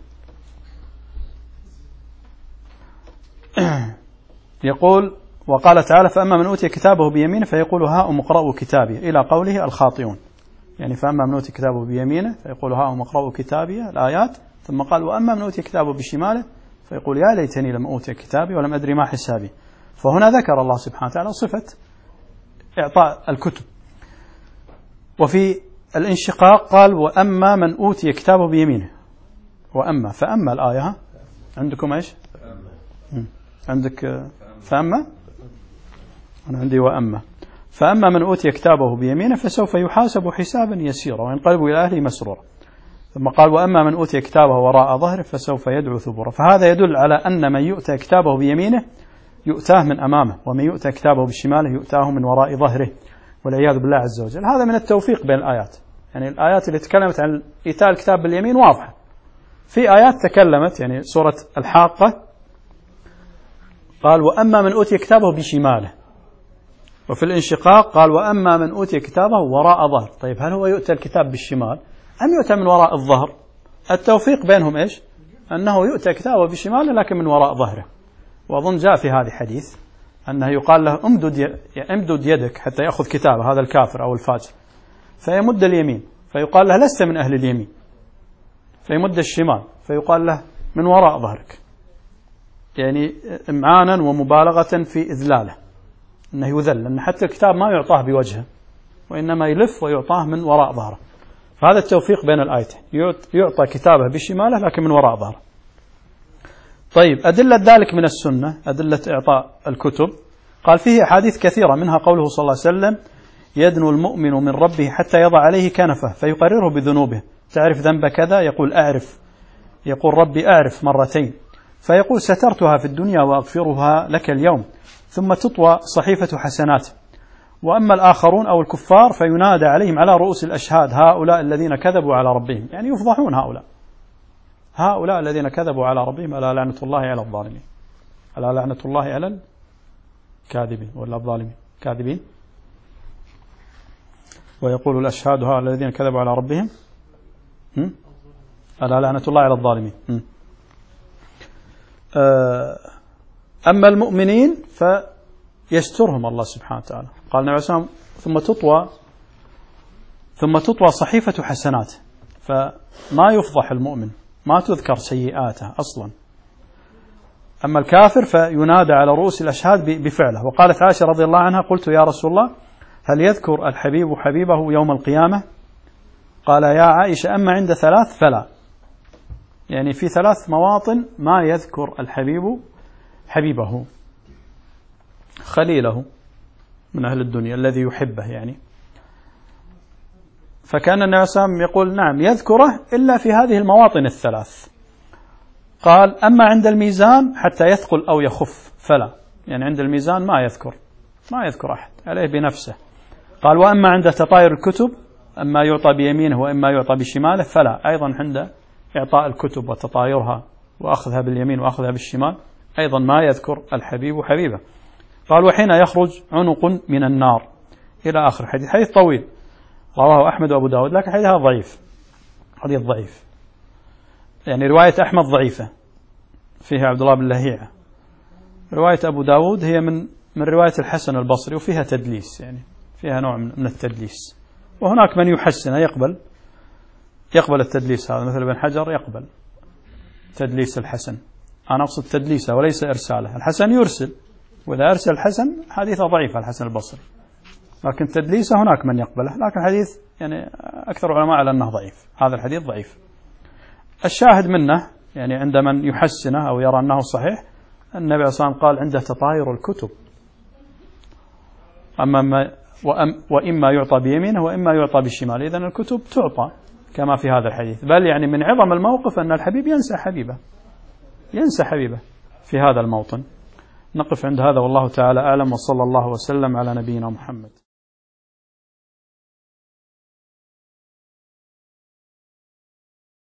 [SPEAKER 1] يقول وقال تعالى فأما من أوتي كتابه بيمينه فيقول هاؤم اقرءوا كتابي، إلى قوله الخاطئون، يعني فأما من أوتي كتابه بيمينه فيقول هاؤم اقرءوا كتابي الآيات، ثم قال وأما من أوتي كتابه بشماله فيقول يا ليتني لم أوتي كتابي ولم أدري ما حسابي. فهنا ذكر الله سبحانه وتعالى صفة إعطاء الكتب. وفي الانشقاق قال وأما من أوتي كتابه بيمينه، وأما فأما الآية عندكم إيش؟ عندك فأما، أنا عندي وأما. فأما من أوتي كتابه بيمينه فسوف يحاسب حسابا يسيرا وينقلب إلى أهله مسرورا. ثم قال وأما من أوتي كتابه وراء ظهره فسوف يدعو ثبورا. فهذا يدل على أن من يؤتى كتابه بيمينه يؤتاه من أمامه، ومن يؤتى كتابه بشماله يؤتاه من وراء ظهره، والعياذ بالله عز وجل. هذا من التوفيق بين الآيات، يعني الآيات اللي تكلمت عن إيتاء الكتاب باليمين واضحة. في آيات تكلمت، يعني سورة الحاقة قال وأما من أوتي كتابه بشماله، وفي الانشقاق قال وأما من أوتي كتابه وراء ظهر. طيب هل هو يؤتى الكتاب بالشمال أم يؤتى من وراء الظهر؟ التوفيق بينهم إيش؟ أنه يؤتى كتابه بشماله لكن من وراء ظهره. وأظن جاء في هذه حديث أنه يقال له امدد يدك حتى يأخذ كتابه، هذا الكافر أو الفاجر، فيمد اليمين فيقال له لست من أهل اليمين، فيمد الشمال فيقال له من وراء ظهرك، يعني إمعانا ومبالغة في إذلاله، أنه يذل، أن حتى الكتاب ما يعطاه بوجهه وإنما يلف ويعطاه من وراء ظهره. فهذا التوفيق بين الآيتين، يعطى كتابه بشماله لكن من وراء ظهره. طيب، أدلة ذلك من السنة، أدلة إعطاء الكتب، قال فيه أحاديث كثيرة، منها قوله صلى الله عليه وسلم: يدنو المؤمن من ربه حتى يضع عليه كنفه فيقرره بذنوبه، تعرف ذنب كذا؟ يقول أعرف، يقول ربي أعرف مرتين، فيقول سترتها في الدنيا وأغفرها لك اليوم، ثم تطوى صحيفة حسنات. وأما الآخرون أو الكفار فينادى عليهم على رؤوس الأشهاد: هؤلاء الذين كذبوا على ربهم، يعني يفضحون هؤلاء الذين كذبوا على ربهم، ألا لعنة الله على الظالمين، ألا لعنة الله على الكاذبين ولا الظالمين، كاذبين. ويقول الأشهاد: هؤلاء الذين كذبوا على ربهم ألا لعنة الله على الظالمين. أما المؤمنين فيسترهم الله سبحانه وتعالى. قال النبي عليه الصلاة والسلام: ثم تطوى صحيفة حسنات، فما يفضح المؤمن، ما تذكر سيئاته أصلا. أما الكافر فينادى على رؤوس الأشهاد بفعله. وقالت عائشة رضي الله عنها: قلت يا رسول الله هل يذكر الحبيب حبيبه يوم القيامة؟ قال: يا عائشة أما عند ثلاث فلا، يعني في 3 مواطن ما يذكر الحبيب حبيبه، خليله من أهل الدنيا الذي يحبه يعني. فكان النبي صلى الله عليه وسلم يقول: نعم يذكره إلا في هذه المواطن ال3. قال: أما عند الميزان حتى يثقل أو يخف فلا، يعني عند الميزان ما يذكر أحد عليه بنفسه. قال: وأما عند تطاير الكتب، أما يعطى بيمينه وإما يعطى بشماله فلا، أيضا عند إعطاء الكتب وتطايرها وأخذها باليمين وأخذها بالشمال أيضا ما يذكر الحبيب حبيبه. قال: وحين يخرج عنق من النار، إلى آخر حديث طويل رواه أحمد وأبو داود، لكن حديثها حديث ضعيف، يعني رواية أحمد ضعيفة فيها عبد الله بن لهيعة. رواية أبو داود هي من رواية الحسن البصري وفيها تدليس، يعني فيها نوع من التدليس، وهناك من يحسن يقبل التدليس هذا، مثل ابن حجر يقبل تدليس الحسن. أنا أقصد تدليسه وليس إرساله، الحسن يرسل، وإذا أرسل الحسن حديثه ضعيف الحسن البصري، لكن تدليسه هناك من يقبله، لكن حديث يعني أكثر العلماء على أنه ضعيف، هذا الحديث ضعيف. الشاهد منه يعني عند من يحسنه أو يرى أنه صحيح، النبي عليه الصلاة والسلام قال: عنده تطاير الكتب، وإما يعطى بيمينه وإما يعطى بالشمال، إذن الكتب تعطى كما في هذا الحديث. بل يعني من عظم الموقف أن الحبيب ينسى حبيبه في هذا الموطن. نقف عند هذا والله تعالى أعلم، وصلى الله وسلم على نبينا محمد.